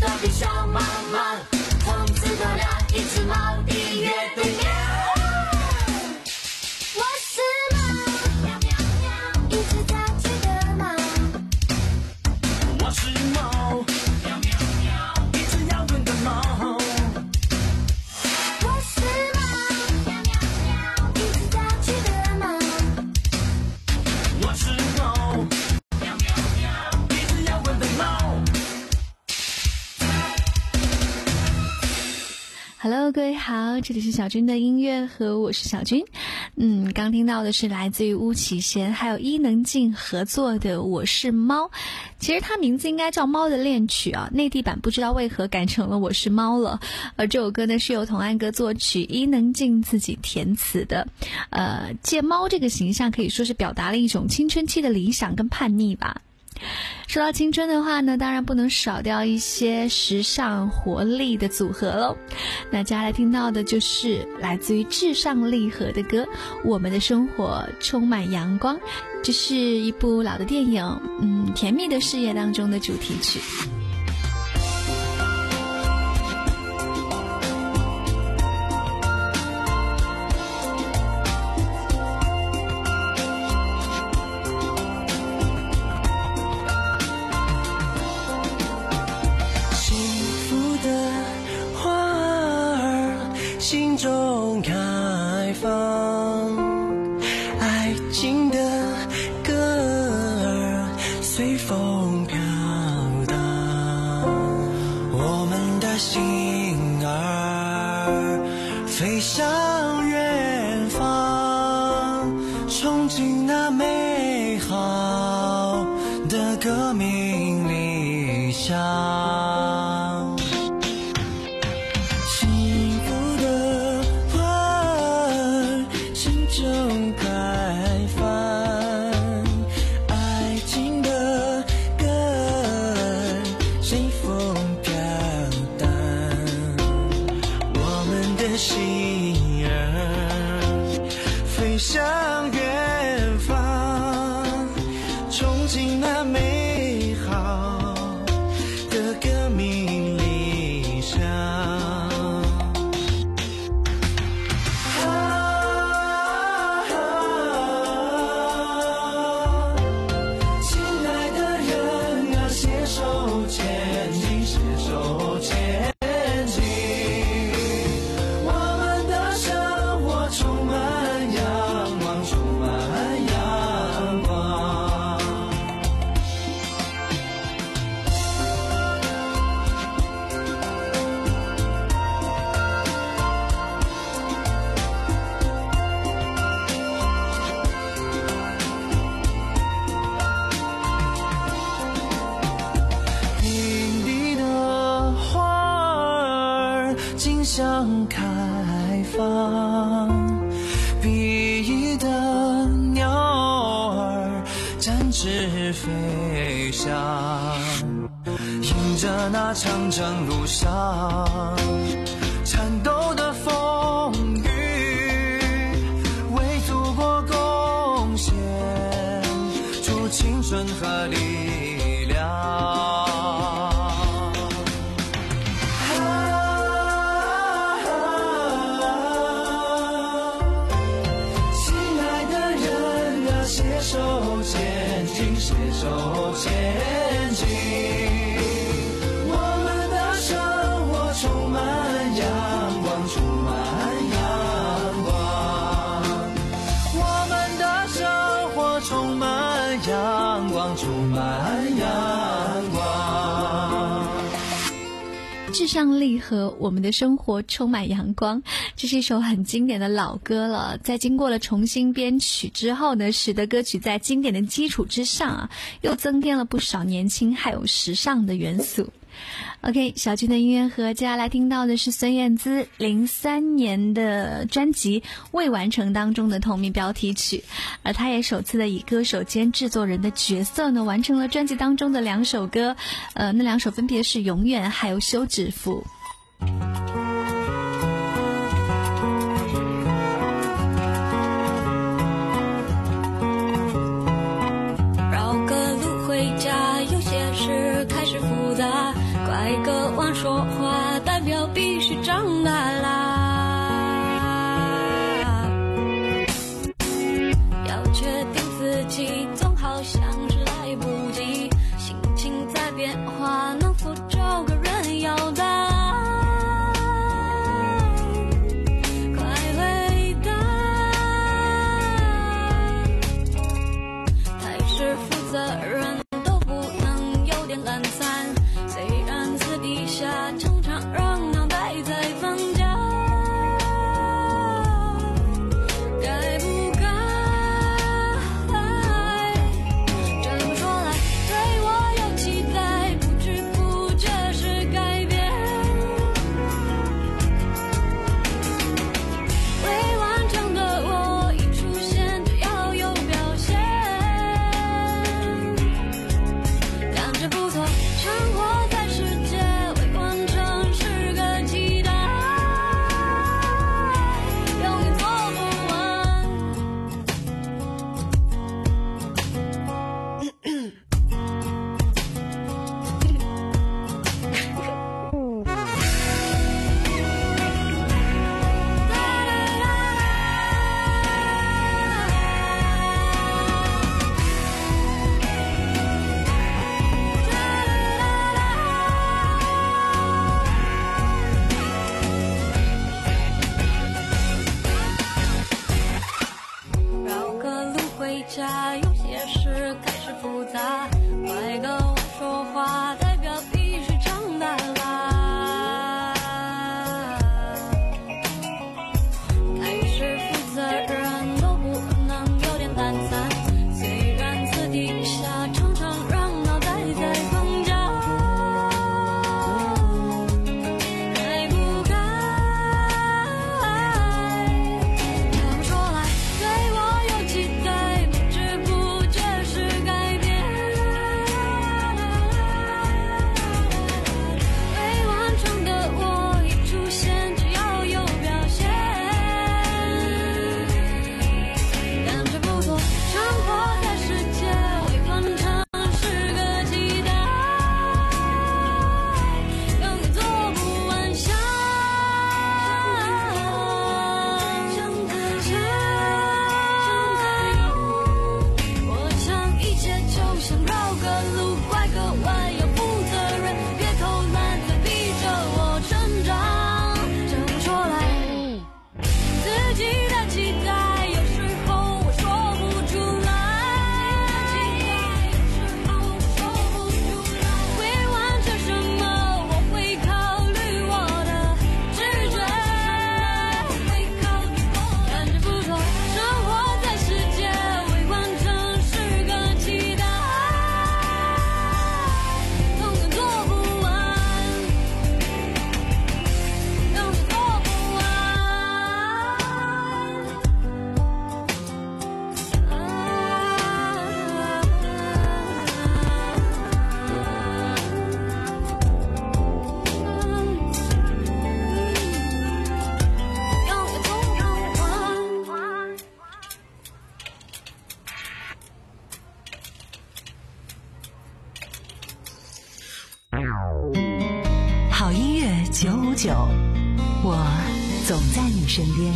J: 的小猫猫，从此多了一只猫的乐队。我是猫，喵喵喵，一只家居的猫。
K: 我是猫，喵喵喵，一只摇滚的猫。
J: 我是猫，喵喵喵，一只家居的猫。
K: 我是猫，喵喵喵，一只摇滚的猫。
S: Hello， 各位好，这里是小军的音乐盒，我是小军。嗯，刚听到的是来自于巫启贤还有伊能静合作的《我是猫》。其实它名字应该叫《猫的恋曲》啊，内地版不知道为何改成了《我是猫》了。而这首歌呢是由童安格作曲，伊能静自己填词的。呃，借猫这个形象可以说是表达了一种青春期的理想跟叛逆吧。说到青春的话呢，当然不能少掉一些时尚活力的组合喽。那接下来听到的就是来自于至上励合的歌《我们的生活充满阳光》，这是一部老的电影，嗯，甜蜜的事业当中的主题曲。
C: 心中开放，爱情的歌儿随风飘荡，我们的心儿飞向远方，憧憬那美好的革命理想。向远方，憧憬那美好的革命理想。亲爱的人啊，携手前进，携手前进，我们的生活充满竞相开放，比翼的鸟儿展翅飞翔，迎着那长征路上颤抖的风雨，为祖国贡献出青春和力量。携手前进，携手前进，我们的生活充满阳光，充满阳光，我们的生活充满阳光，充满阳光。
S: 至上励合，我们的生活充满阳光，这是一首很经典的老歌了。在经过了重新编曲之后呢，使得歌曲在经典的基础之上啊，又增添了不少年轻还有时尚的元素。OK， 小军的音乐盒，接下来听到的是孙燕姿零三年的专辑《未完成》当中的同名标题曲，而她也首次的以歌手兼制作人的角色呢，完成了专辑当中的两首歌，呃，那两首分别是《永远》还有《休止符》。
J: 绕个路回家，有些事开始复杂，拐个弯责人都不能有点懒散，虽然私底下常常让脑袋在放假，该不该这么说来对我有期待，不知不觉是改变，未完成的我一出现就要有表现，感觉不错，生活在世界未完成是个期待，永远做不完。绕个路回家，有些事开始复杂，快跟我说话，代表必须长大啦。开始负责任都不能有点懒散，虽然私底下常常让脑袋在放假，该不该这么说来对我有期待，不知不觉是改变，未完成的我一出现就要有表现，感觉不错，生活在世界未完成是个期待，永远做不完，想想太想太远，我想一切就像绕个路拐个弯，要负责任，别偷懒，再逼着我成长。这么说来，自己的期待有时候我说不出来，会完成什么我会考虑我的直觉，感觉不错，生活在世界未完成是个期待，永远做不完，永远做不完。永远做不完。
R: 好音乐九五九，我总在你身边。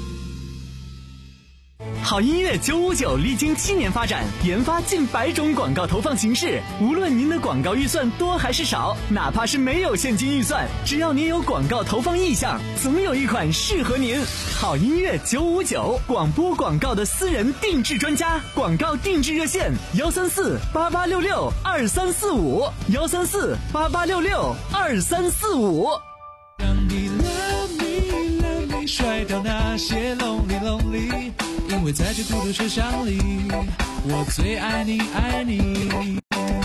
D: 好音乐九五九历经七年发展，研发近百种广告投放形式。无论您的广告预算多还是少，哪怕是没有现金预算，只要您有广告投放意向，总有一款适合您。好音乐九五九，广播广告的私人定制专家，广告定制热线：幺三四八八六六二三四五，幺三四八八六六二三四五。
C: 让你 love me love me 甩掉那些 lonely lonely， 因为在这孤独车厢里，我最爱你爱你。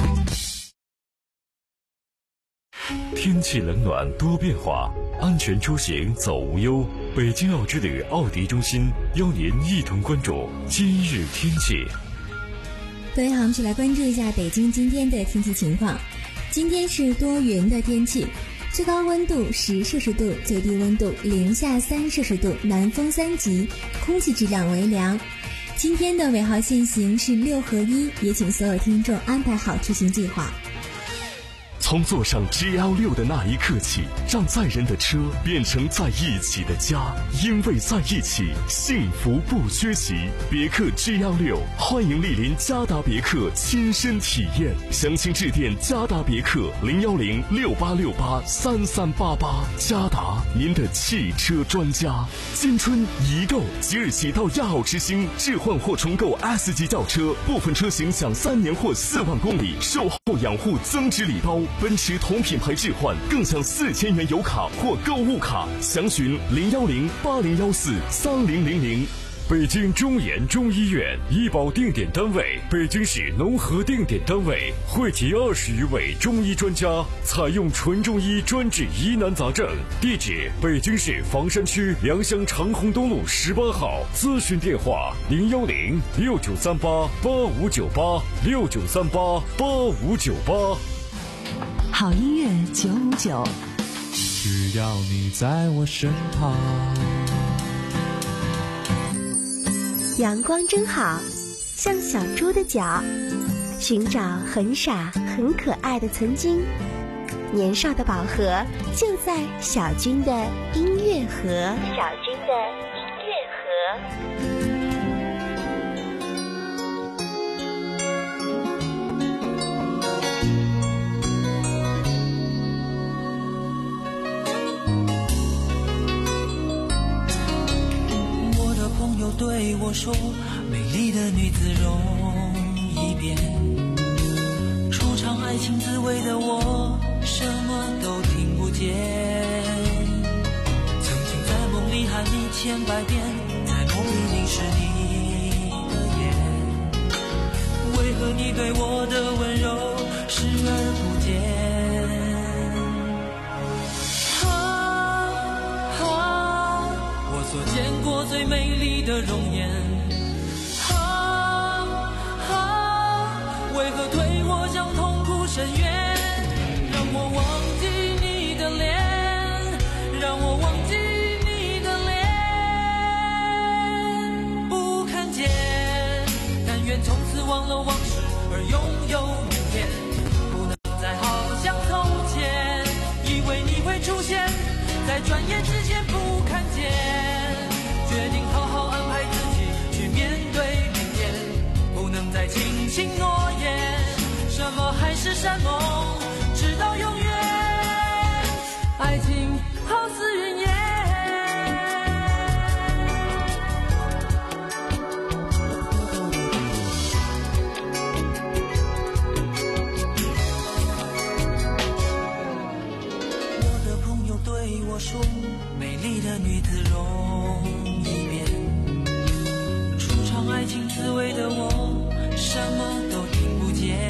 F: 天气冷暖多变化，安全出行走无忧。北京奥之旅奥迪中心邀您一同关注今日天气。
T: 各位好，我们一起来关注一下北京今天的天气情况。今天是多云的天气，最高温度十摄氏度，最低温度零下三摄氏度，南风三级，空气质量为良。今天的尾号限行是六合一，也请所有听众安排好出行计划。
E: 从坐上 G L 六 的那一刻起，让载人的车变成在一起的家，因为在一起，幸福不缺席。别克 G L 六，欢迎莅临嘉达别克亲身体验，详情致电嘉达别克零幺零六八六八三三八八。嘉达，您的汽车专家。新春一购，即日起到亚奥之星置换或重购 S 级轿车，部分车型享三年或四万公里售后养护增值礼包，奔驰同品牌置换更享四千元油卡或购物卡，详询零幺零八零幺四三零零零。
F: 北京中研中医院医保定点单位，北京市农合定点单位，汇集二十余位中医专家，采用纯中医专治疑难杂症。地址：北京市房山区良乡长虹东路十八号。咨询电话：零幺零六九三八八五九八六九三八八五九八。
R: 好音乐九五九，
C: 只要你在我身旁。
M: 阳光真好，像小猪的脚，寻找很傻很可爱的曾经。年少的宝盒就在小军的音乐盒。小军的音乐盒。
C: 对我说，美丽的女子容易变，初尝爱情滋味的我什么都听不见，曾经在梦里喊你千百遍，在梦里凝视你的眼，为何你对我的温柔视而不见？所见过最美丽的容颜，啊啊！为何推我向痛苦深渊？让我忘记你的脸，让我忘记你的脸，不看见。但愿从此忘了往事，而拥有明天，不能再好像从前，以为你会出现在转眼之间，不看见。决定好好安排自己去面对明天，不能再轻轻诺言，什么海誓山盟，直到永远。爱情好似云烟，我的朋友对我说，美丽的女子容爱情滋味的我什么都听不见，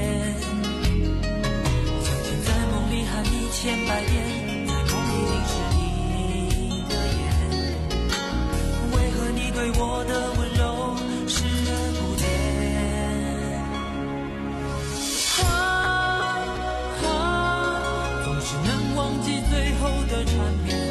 C: 曾经在梦里喊你千百遍，在梦里凝视你的眼，为何你对我的温柔视而不见？啊啊，总是能忘记最后的缠绵。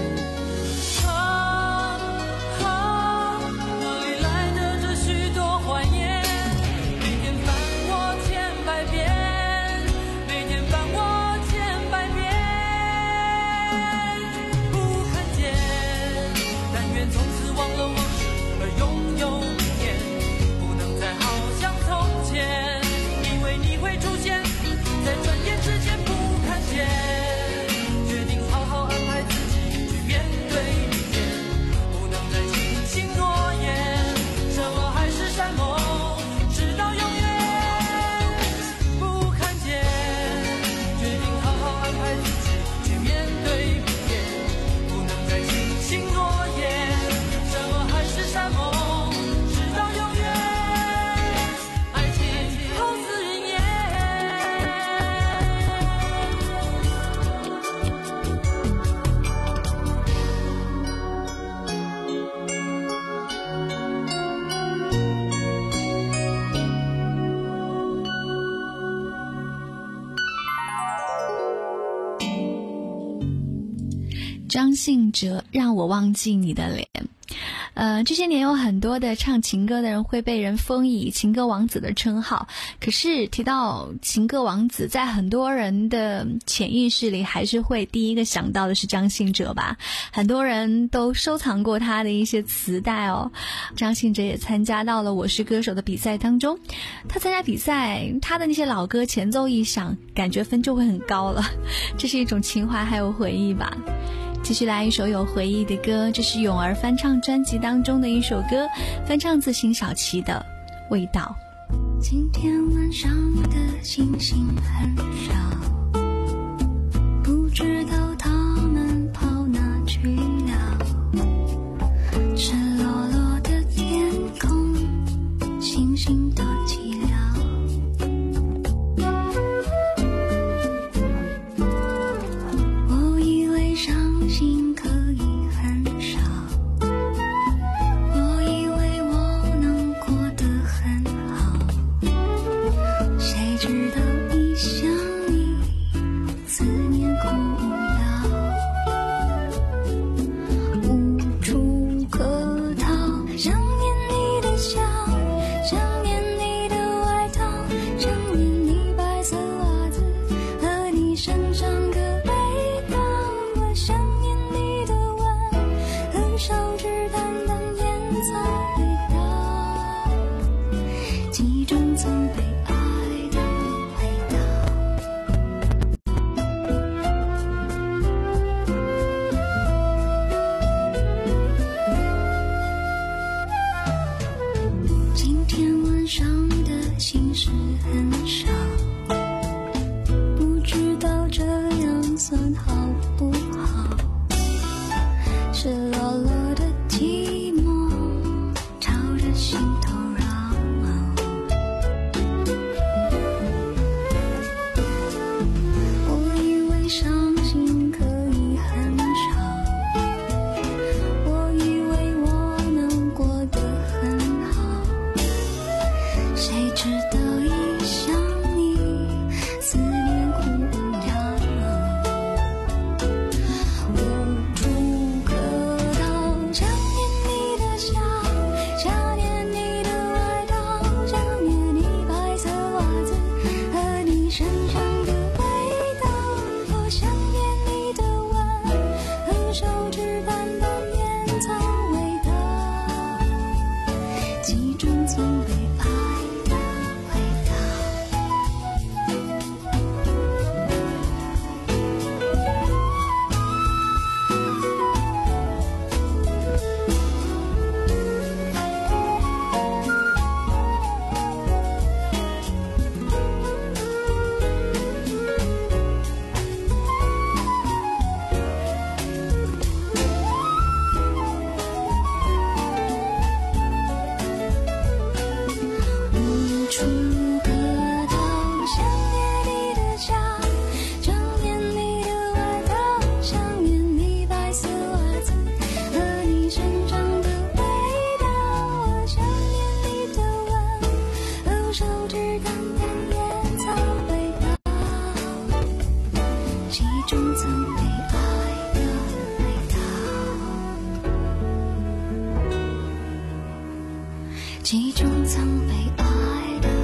G: 张信哲，让我忘记你的脸。 呃，这些年有很多的唱情歌的人会被人封以情歌王子的称号，可是提到情歌王子，在很多人的潜意识里还是会第一个想到的是张信哲吧。很多人都收藏过他的一些磁带哦。张信哲也参加到了《我是歌手》的比赛当中，他参加比赛，他的那些老歌前奏一响，感觉分就会很高了，这是一种情怀还有回忆吧。继续来一首有回忆的歌，这是咏儿翻唱专辑当中的一首歌，翻唱自辛晓琪的《味道》。
J: 今天晚上的星星很少，不知道他们跑哪去了。赤裸裸的天空，星星多寂寥。我以为伤心可以很少，我以为我能过得很好，谁知道一想你，思念苦无聊，无处可逃。想念你的笑，想念你的外套，想念你白色袜子和你身上的味道。我想念你的吻和手指淡淡烟草味道，记忆中曾被爱的味道。今天晚上的心事很少，不知道这样算好不好。赤裸裸的寂寞朝着心头绕。我以为伤心可以很少，我以为我能过得很好，谁知道一想你，思念苦无聊，无处可逃。想念你的笑，想念你的外套，想念你白色袜子和你身上的味道。我想念你的吻和手指淡淡烟草味道，记忆中曾被爱的味道。无处可逃，想念你的笑，想念你的外套，想念你白色袜子和你身上的味道。我想念你的吻和手指淡淡烟草味道，记忆中曾被爱的味道，记忆中曾被爱的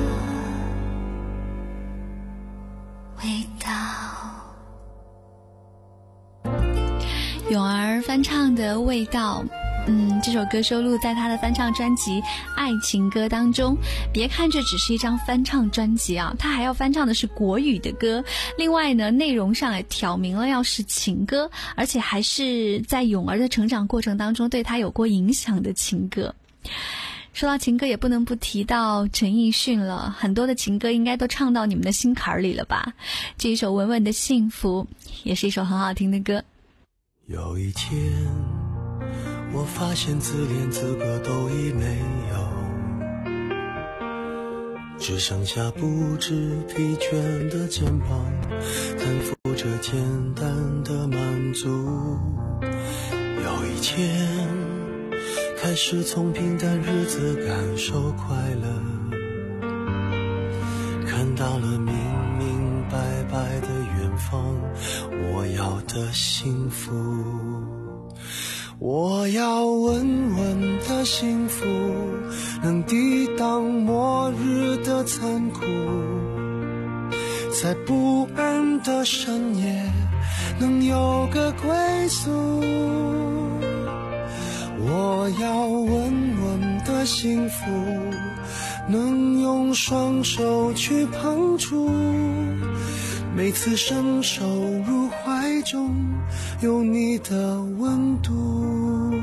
J: 味道。
G: 咏儿翻唱的《味道》，嗯，这首歌收录在他的翻唱专辑《爱情歌》当中。别看这只是一张翻唱专辑啊，他还要翻唱的是国语的歌。另外呢，内容上也挑明了要是情歌，而且还是在咏儿的成长过程当中对他有过影响的情歌。说到情歌，也不能不提到陈奕迅了，很多的情歌应该都唱到你们的心坎里了吧。这一首《稳稳的幸福》也是一首很好听的歌。
C: 有一天我发现自怜资格都已没有，只剩下不知疲倦的肩膀，担负着简单的满足。有一天开始从平淡日子感受快乐，看到了明明白白的远方，我要的幸福。 我要稳稳的幸福，能抵挡末日的残酷，在不安的深夜能有个归宿。我要稳稳的幸福，能用双手去碰触，每次伸手入怀中有你的温度。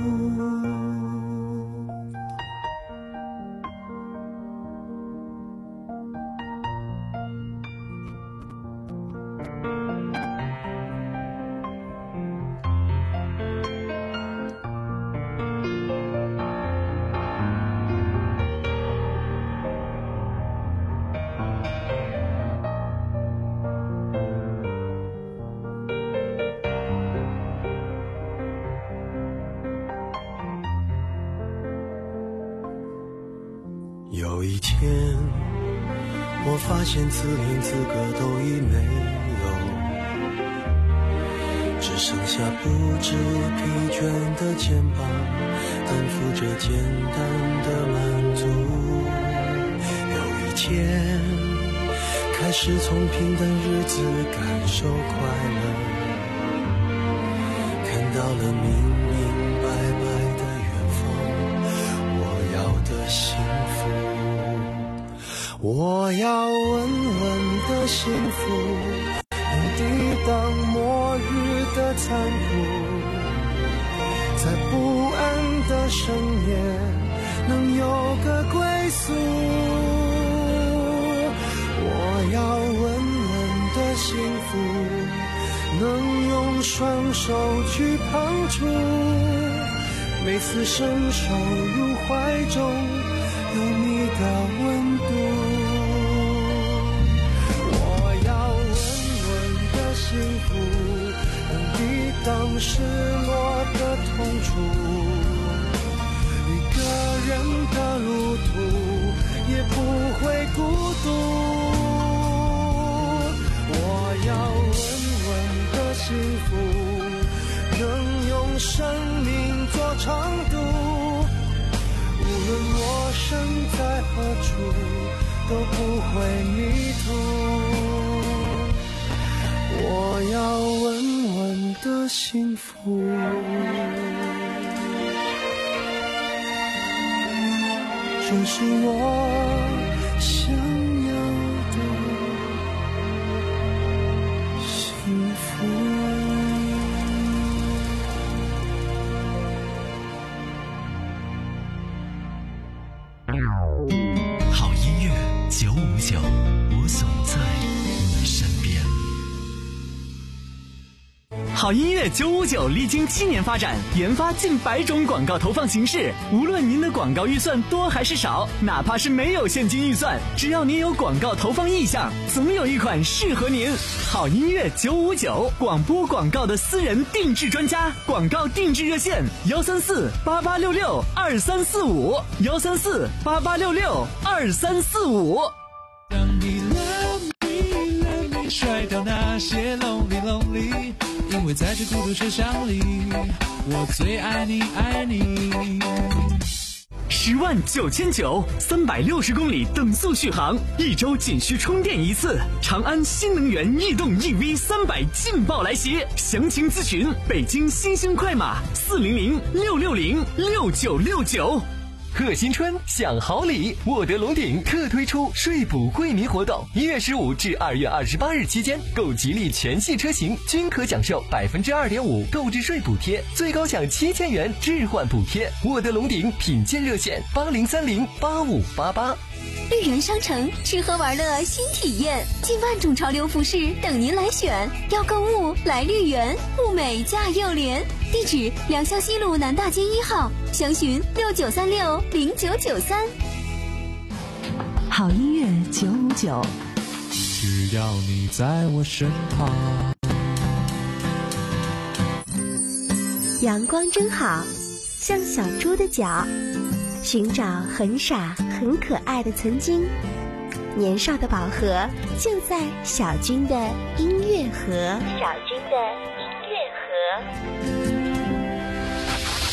C: 有一天我发现自恋资格都已没有，只剩下不知疲倦的肩膀担负着简单的满足。有一天开始从平淡日子感受快乐，看到了明明白白的远方，我要的幸福。我要稳稳的幸福，能抵挡末日的残酷，在不安的深夜能有个归宿。我要稳稳的幸福，能用双手去碰触，每次伸手入怀中有你的温度。幸福能抵挡失落的痛楚，一个人的路途也不会孤独。我要稳稳的幸福，能用生命做长度，无论我身在何处都不会迷途。我要稳稳的幸福，这是我想要的幸福。
B: 好音乐九五九，我总在你身边。
D: 好音乐九五九历经七年发展，研发近百种广告投放形式。无论您的广告预算多还是少，哪怕是没有现金预算，只要您有广告投放意向，总有一款适合您。好音乐九五九，广播广告的私人定制专家，广告定制热线：幺三四八八六六二三四五，幺三四八八六六二三四五。
C: 当你 love me love me， 甩掉那些 lonely lonely。因为在这孤独车厢里，我最爱你爱你。
D: 十万九千九，三百六十公里等速续航，一周仅需充电一次。长安新能源逸动 E V 三百劲爆来袭，详情咨询北京新兴快马四零零六六零六九六九。
N: 贺新春享好礼，沃德龙鼎特推出税补惠民活动，一月十五至二月二十八日期间，购吉利全系车型均可享受百分之二点五购置税补贴，最高享七千元置换补贴。沃德龙鼎品鉴热线八零三零八五八八。
L: 绿园商城吃喝玩乐新体验，近万种潮流服饰等您来选。要购物来绿园，物美价又廉。地址：良乡西路南大街一号，详询六九三六零九九三。
R: 好音乐九五九，
C: 只要你在我身旁。
M: 阳光真好，像小猪的脚，寻找很傻很可爱的曾经。年少的宝盒就在小军的音乐盒。小军的音乐盒。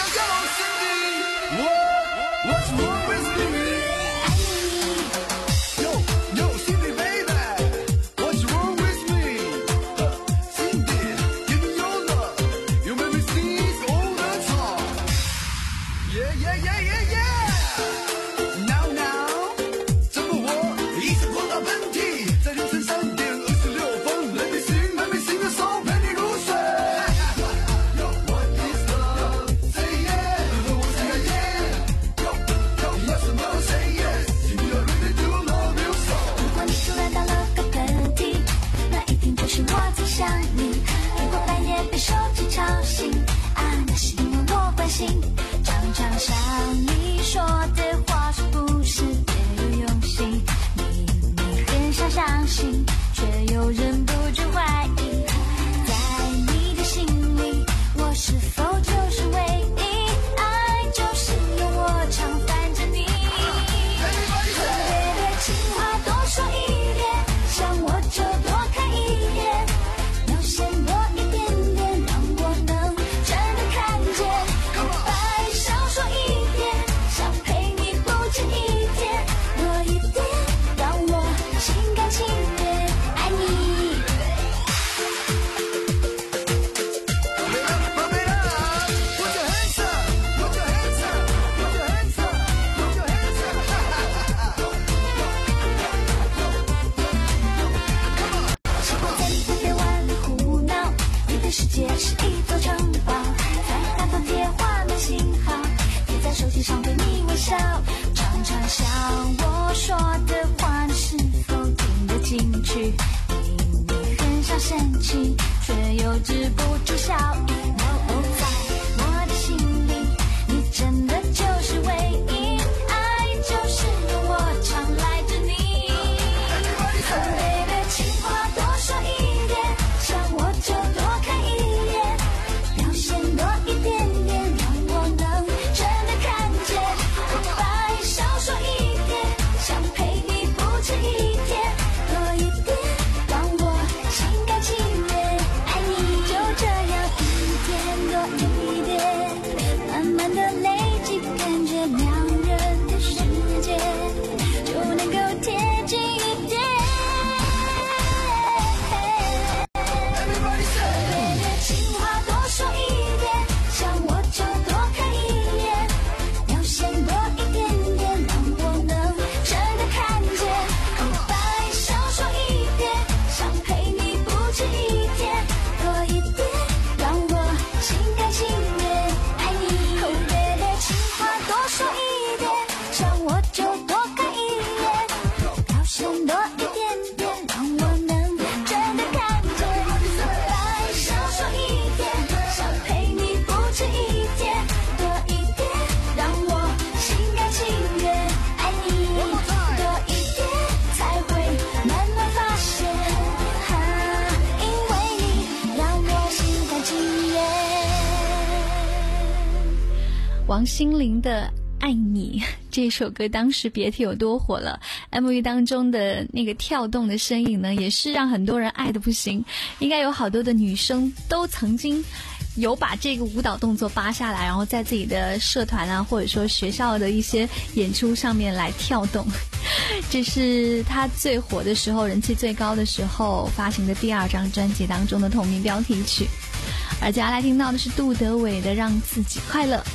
G: 王心凌的爱你这首歌当时别提有多火了， M V 当中的那个跳动的身影呢，也是让很多人爱的不行。应该有好多的女生都曾经有把这个舞蹈动作扒下来，然后在自己的社团啊，或者说学校的一些演出上面来跳动。这是她最火的时候，人气最高的时候发行的第二张专辑当中的同名标题曲。而接下来听到的是杜德伟的《让自己快乐》。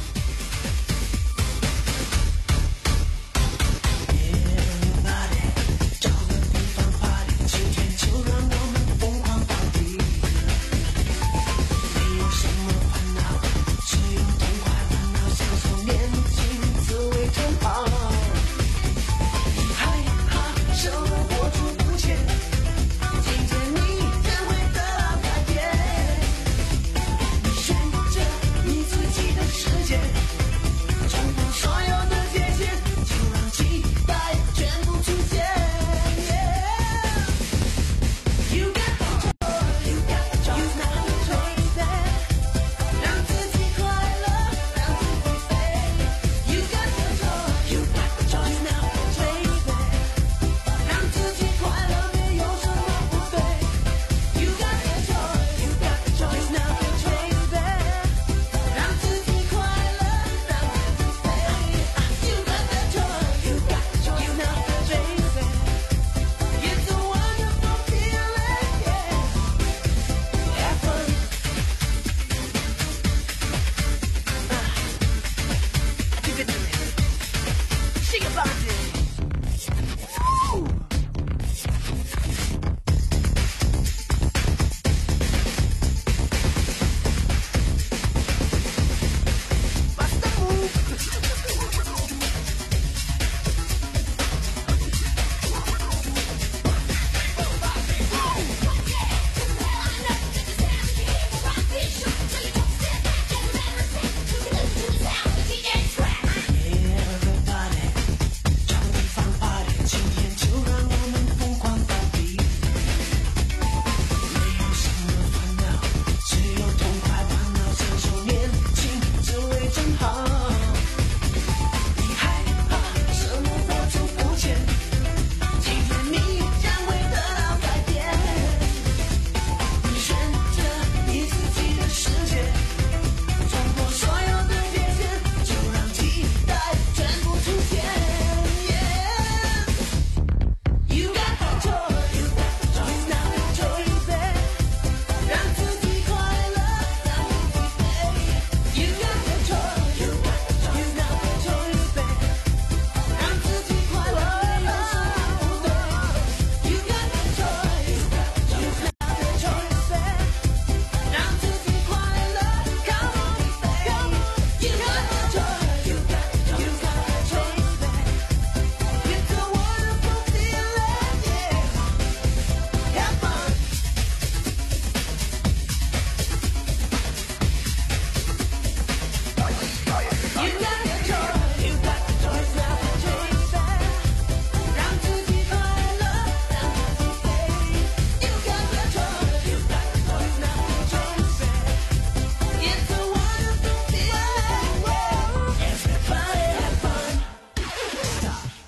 J: 世界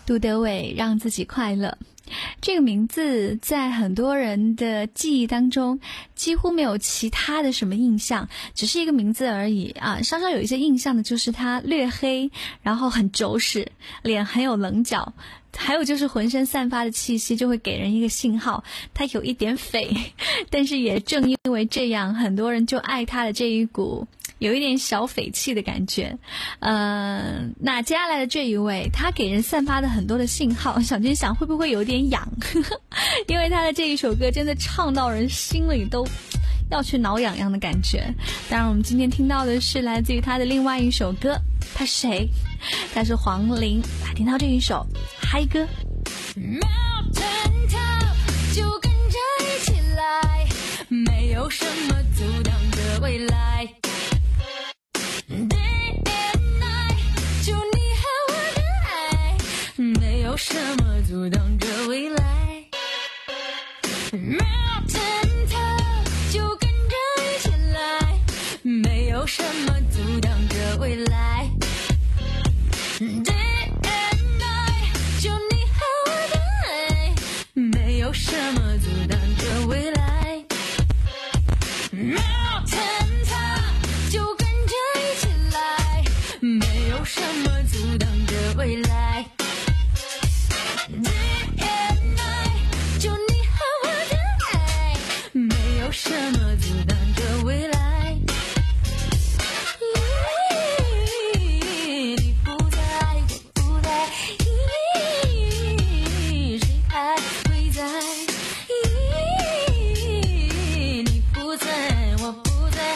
U: 杜德伟让自己快乐。这个名字在很多人的记忆当中几乎没有其他的什么印象，只是一个名字而已啊。稍稍有一些印象的就是他略黑，然后很轴实，脸很有棱角，还有就是浑身散发的气息就会给人一个信号，他有一点匪，但是也正因为这样，很多人就爱他的这一股有一点小匪气的感觉。呃，那接下来的这一位，他给人散发的很多的信号，小军想会不会有点痒因为他的这一首歌真的唱到人心里都要去挠痒痒的感觉。当然我们今天听到的是来自于他的另外一首歌，他是谁？他是黄龄。来听到这一首嗨歌。
J: Mountain top 就跟着一起来，没有什么阻挡着未来。Day and night 就你和我的爱，没有什么阻挡着未来。Mountain top 就跟着一起来，没有什么阻挡着未来。Day and night 就你和我的爱，没有什么阻挡着未来。Mountain top 就跟着一起来，没有什么阻挡着未来。Day and night 就你和我的爱，没有什么阻挡着未来。你不在，我不在，谁还会在？你不在，我不在，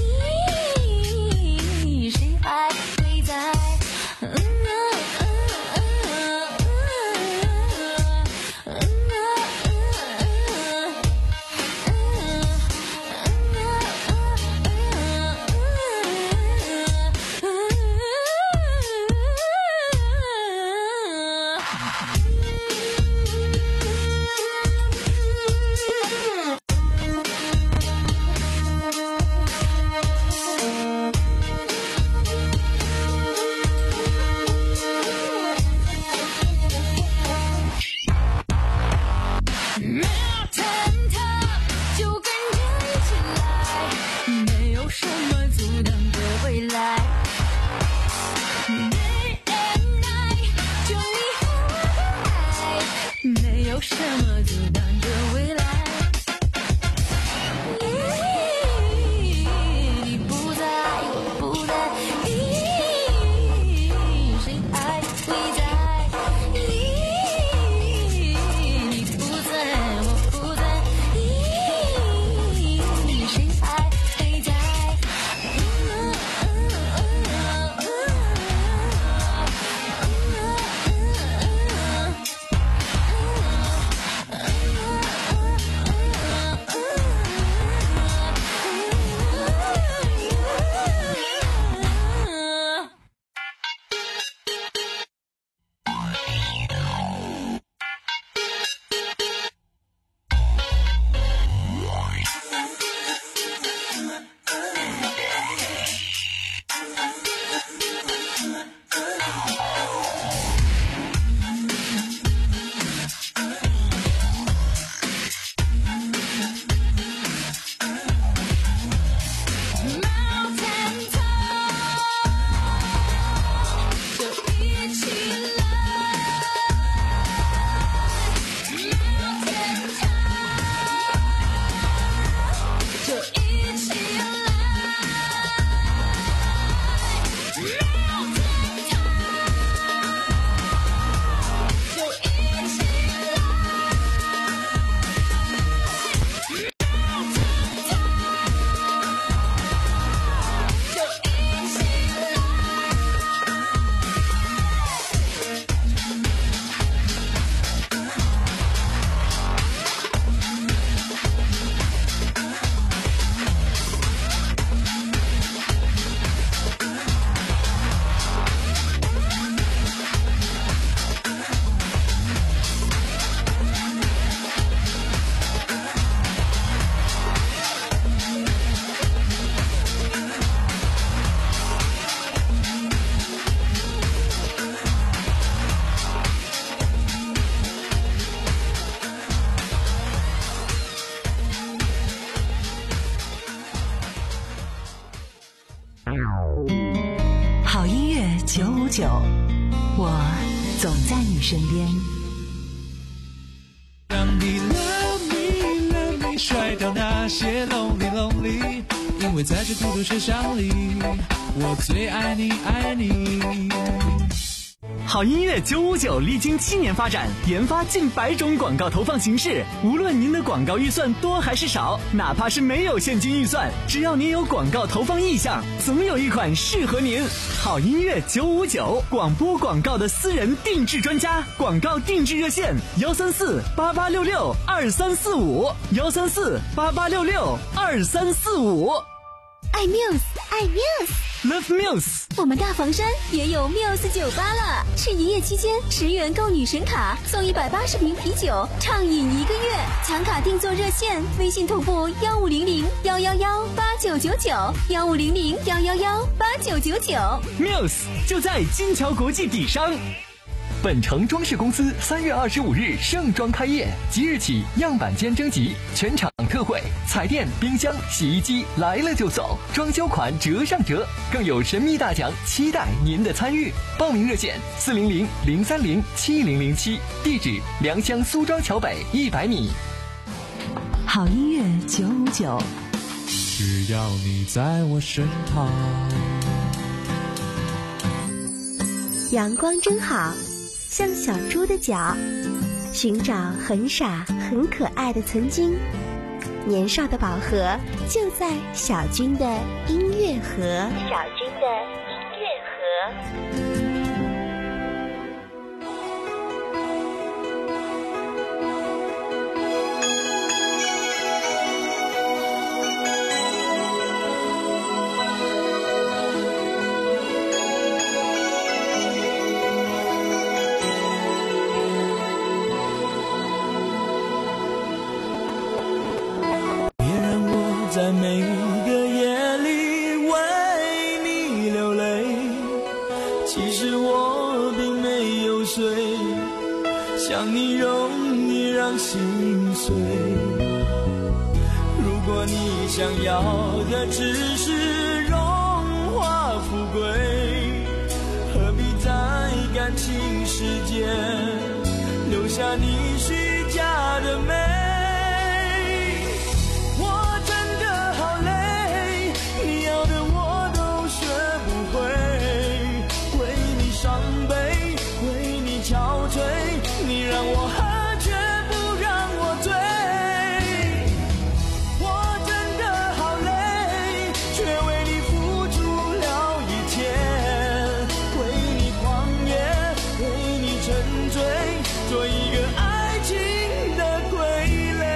J: 谁还会在？Mountain top 就跟着一起来，没有什么阻挡着未来。Day and night 就你和我的爱，没有什么阻挡着未来。你不在，我不在，谁还会在？
R: 九，我总在你身边。
C: 让你 love me love me 甩掉那些 lonely lonely， 因为在这孤独车厢里，我最爱你爱你。
D: 好音乐九五九历经七年发展，研发近百种广告投放形式。无论您的广告预算多还是少，哪怕是没有现金预算，只要您有广告投放意向，总有一款适合您。好音乐九五九，广播广告的私人定制专家，广告定制热线：幺三四八八六六二三四五，幺三四八八六六二三四五。
L: 爱 Muse， 爱 Muse。Love
D: Muse，
L: 我们大房山也有 Muse 酒吧了。是营业期间，十元购女神卡，送一百八十瓶啤酒，畅饮一个月。抢卡定做热线，微信同步幺五零零幺幺幺八九九九，幺五零零幺幺幺八九九九。
D: Muse 就在金桥国际底商。
N: 本城装饰公司三月二十五日盛装开业，即日起样板间征集，全场特惠，彩电、冰箱、洗衣机来了就走，装修款折上折，更有神秘大奖，期待您的参与。报名热线：四零零零三零七零零七，地址：良乡苏庄桥北一百米。
R: 好音乐九五九，
C: 只要你在我身旁。
M: 阳光真好，像小猪的脚，寻找很傻很可爱的曾经。年少的宝盒就在小军的音乐盒。小军的音乐盒。
C: 在每个夜里为你流泪，其实我并没有睡，想你容易让心碎。如果你想要的只是荣华富贵，何必在感情世界留下你虚假的美。你让我喝却不让我醉，我真的好累，却为你付出了一切，为你狂野，为你沉醉，做一个爱情的傀儡。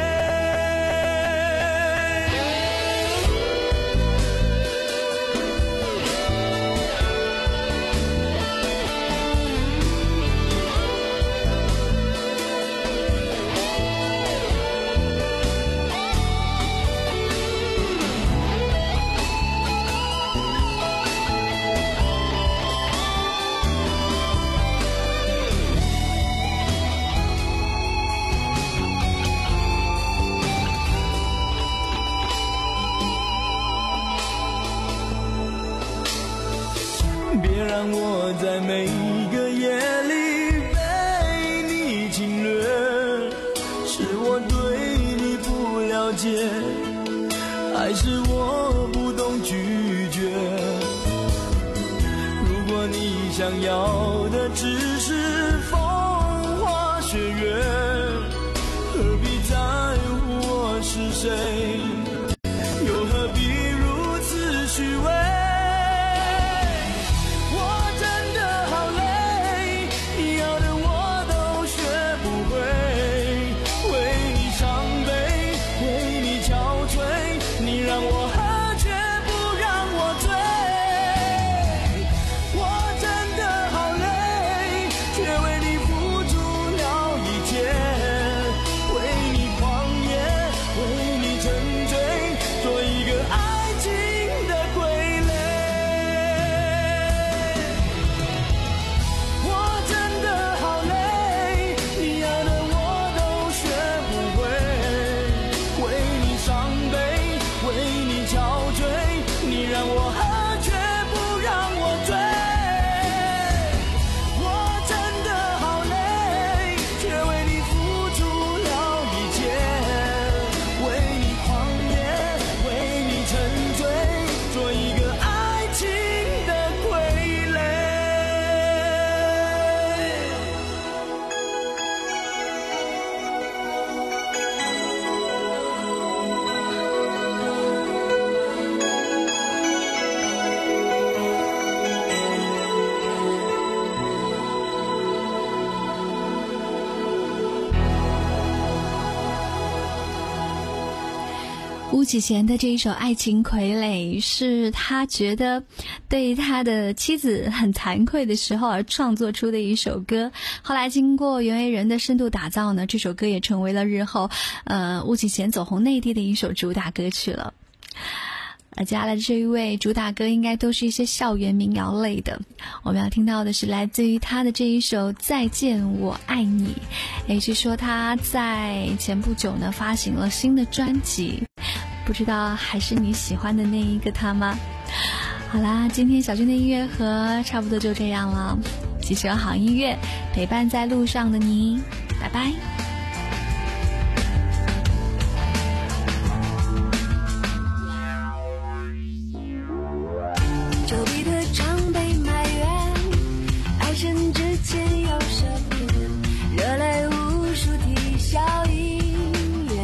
C: 别让我在每个夜里被你侵略，是我对你不了解，还是我不懂拒绝？如果你想要的只是风花雪月，何必在乎我是谁？又何必如此虚伪？真正
U: 巫启贤的这一首《爱情傀儡》是他觉得对他的妻子很惭愧的时候而创作出的一首歌。后来经过袁惟仁的深度打造呢，这首歌也成为了日后呃巫启贤走红内地的一首主打歌曲了。而接下来这一位主打歌应该都是一些校园民谣类的，我们要听到的是来自于他的这一首《再见我爱你》。诶，据说他在前不久呢发行了新的专辑，不知道还是你喜欢的那一个他吗？好啦，今天小军的音乐盒差不多就这样了，继续有好音乐陪伴在路上的你，拜拜。
J: 甚至前有什么惹来无数啼笑姻缘，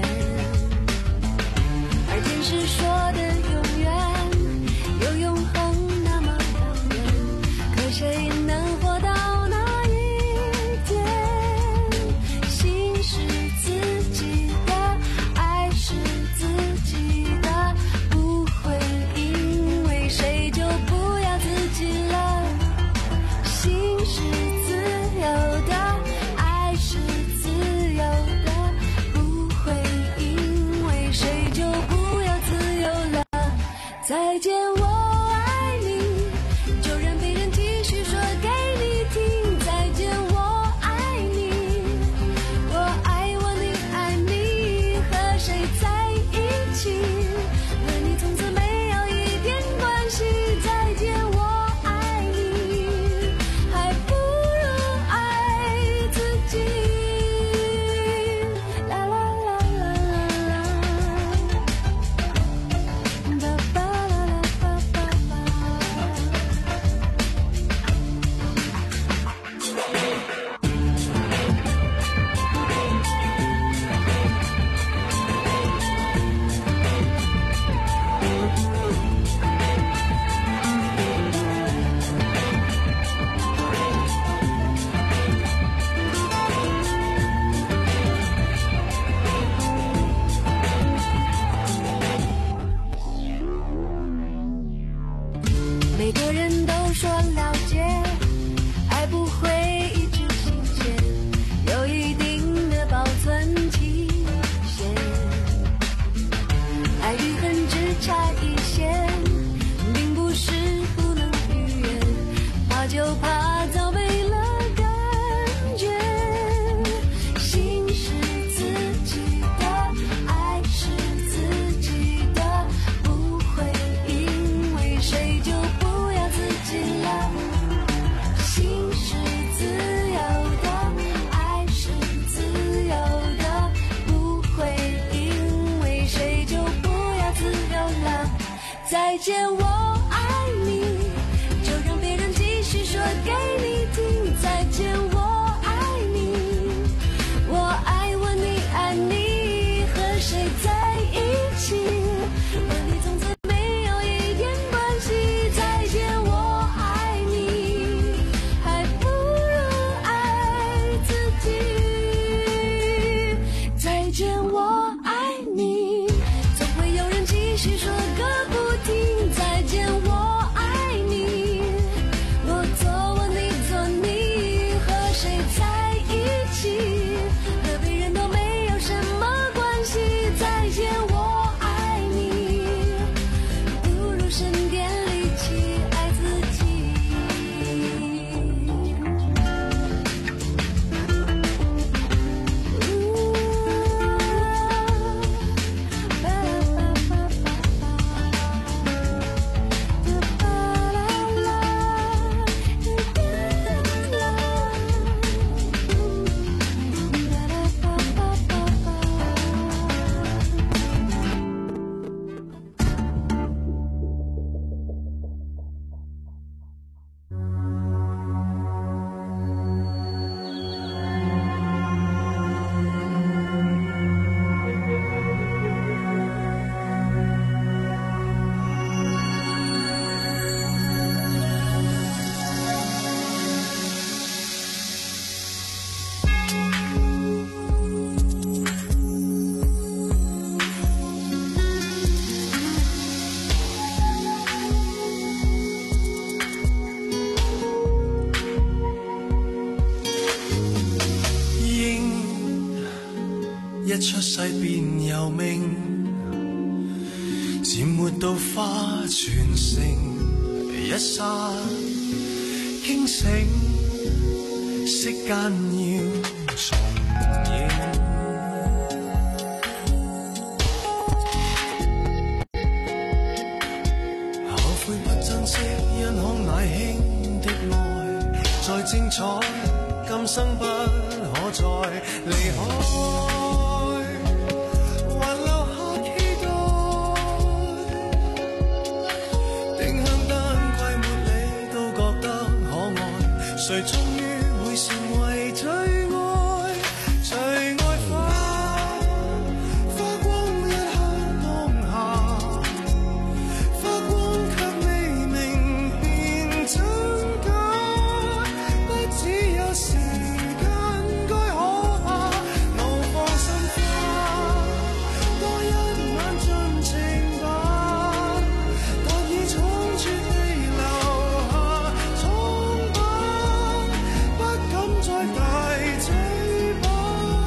J: 而天使说的永远有永恒那么遥远，可谁能活到那一天？心是自己的，爱是自己的，不会因为谁就不要自己了。心是自由的，爱是自由的，不会因为谁就不要自由了。再见我爱你，就让别人继续说给你听。再见我爱你，我爱我你爱你，和谁在一起，和你从此没有一点关系。再见我每个人都说了解，爱不会一直新鲜，有一定的保存期限，爱与恨只差一线，并不是不能预言，怕就怕早没了感觉。心是自己的，爱是自己的，不会因为谁就不要自己了。心是自由的，爱是自由的，不会因为谁就不要自由了。再见我爱你，就让别人继续说给你听。再见我爱你，我爱我你爱你，和谁在一起，和你从此没有一点关系。再见我爱你，还不如爱自己。再见我爱你，总会有人继续说个不停。再见我爱你，我做我你做你，和谁在一起，和别人都没有什么关系。再见我爱你，不如省点力气爱自己。
C: 出世便由命，漸活到花全盛，一剎驚醒，息間要重現。後悔不珍惜，因可乃馨的愛，再精彩，今生不可再離開。誰終於會成為最愛？隨愛花花光一刻當下，花光卻未明便真假，不只有時間該可怕，怒放心花，多一晚盡情吧，但已倉促地留下瘡疤，不敢再大嘴巴。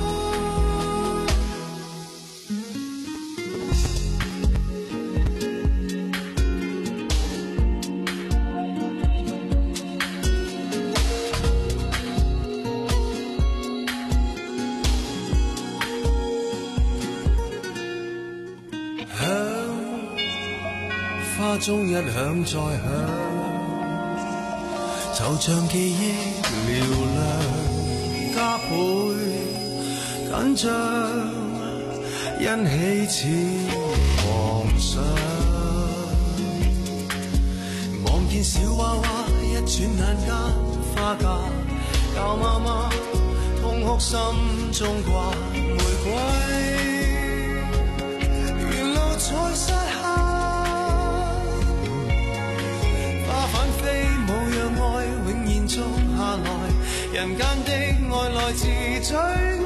C: 響花中一響再響，就像記憶嘹亮，加倍緊張，欣喜似皇上。望見小娃娃一轉眼間花嫁，教媽媽痛哭心中掛玫瑰，沿路在撒下。花瓣飛舞，讓愛永延續下來，人間的愛來自最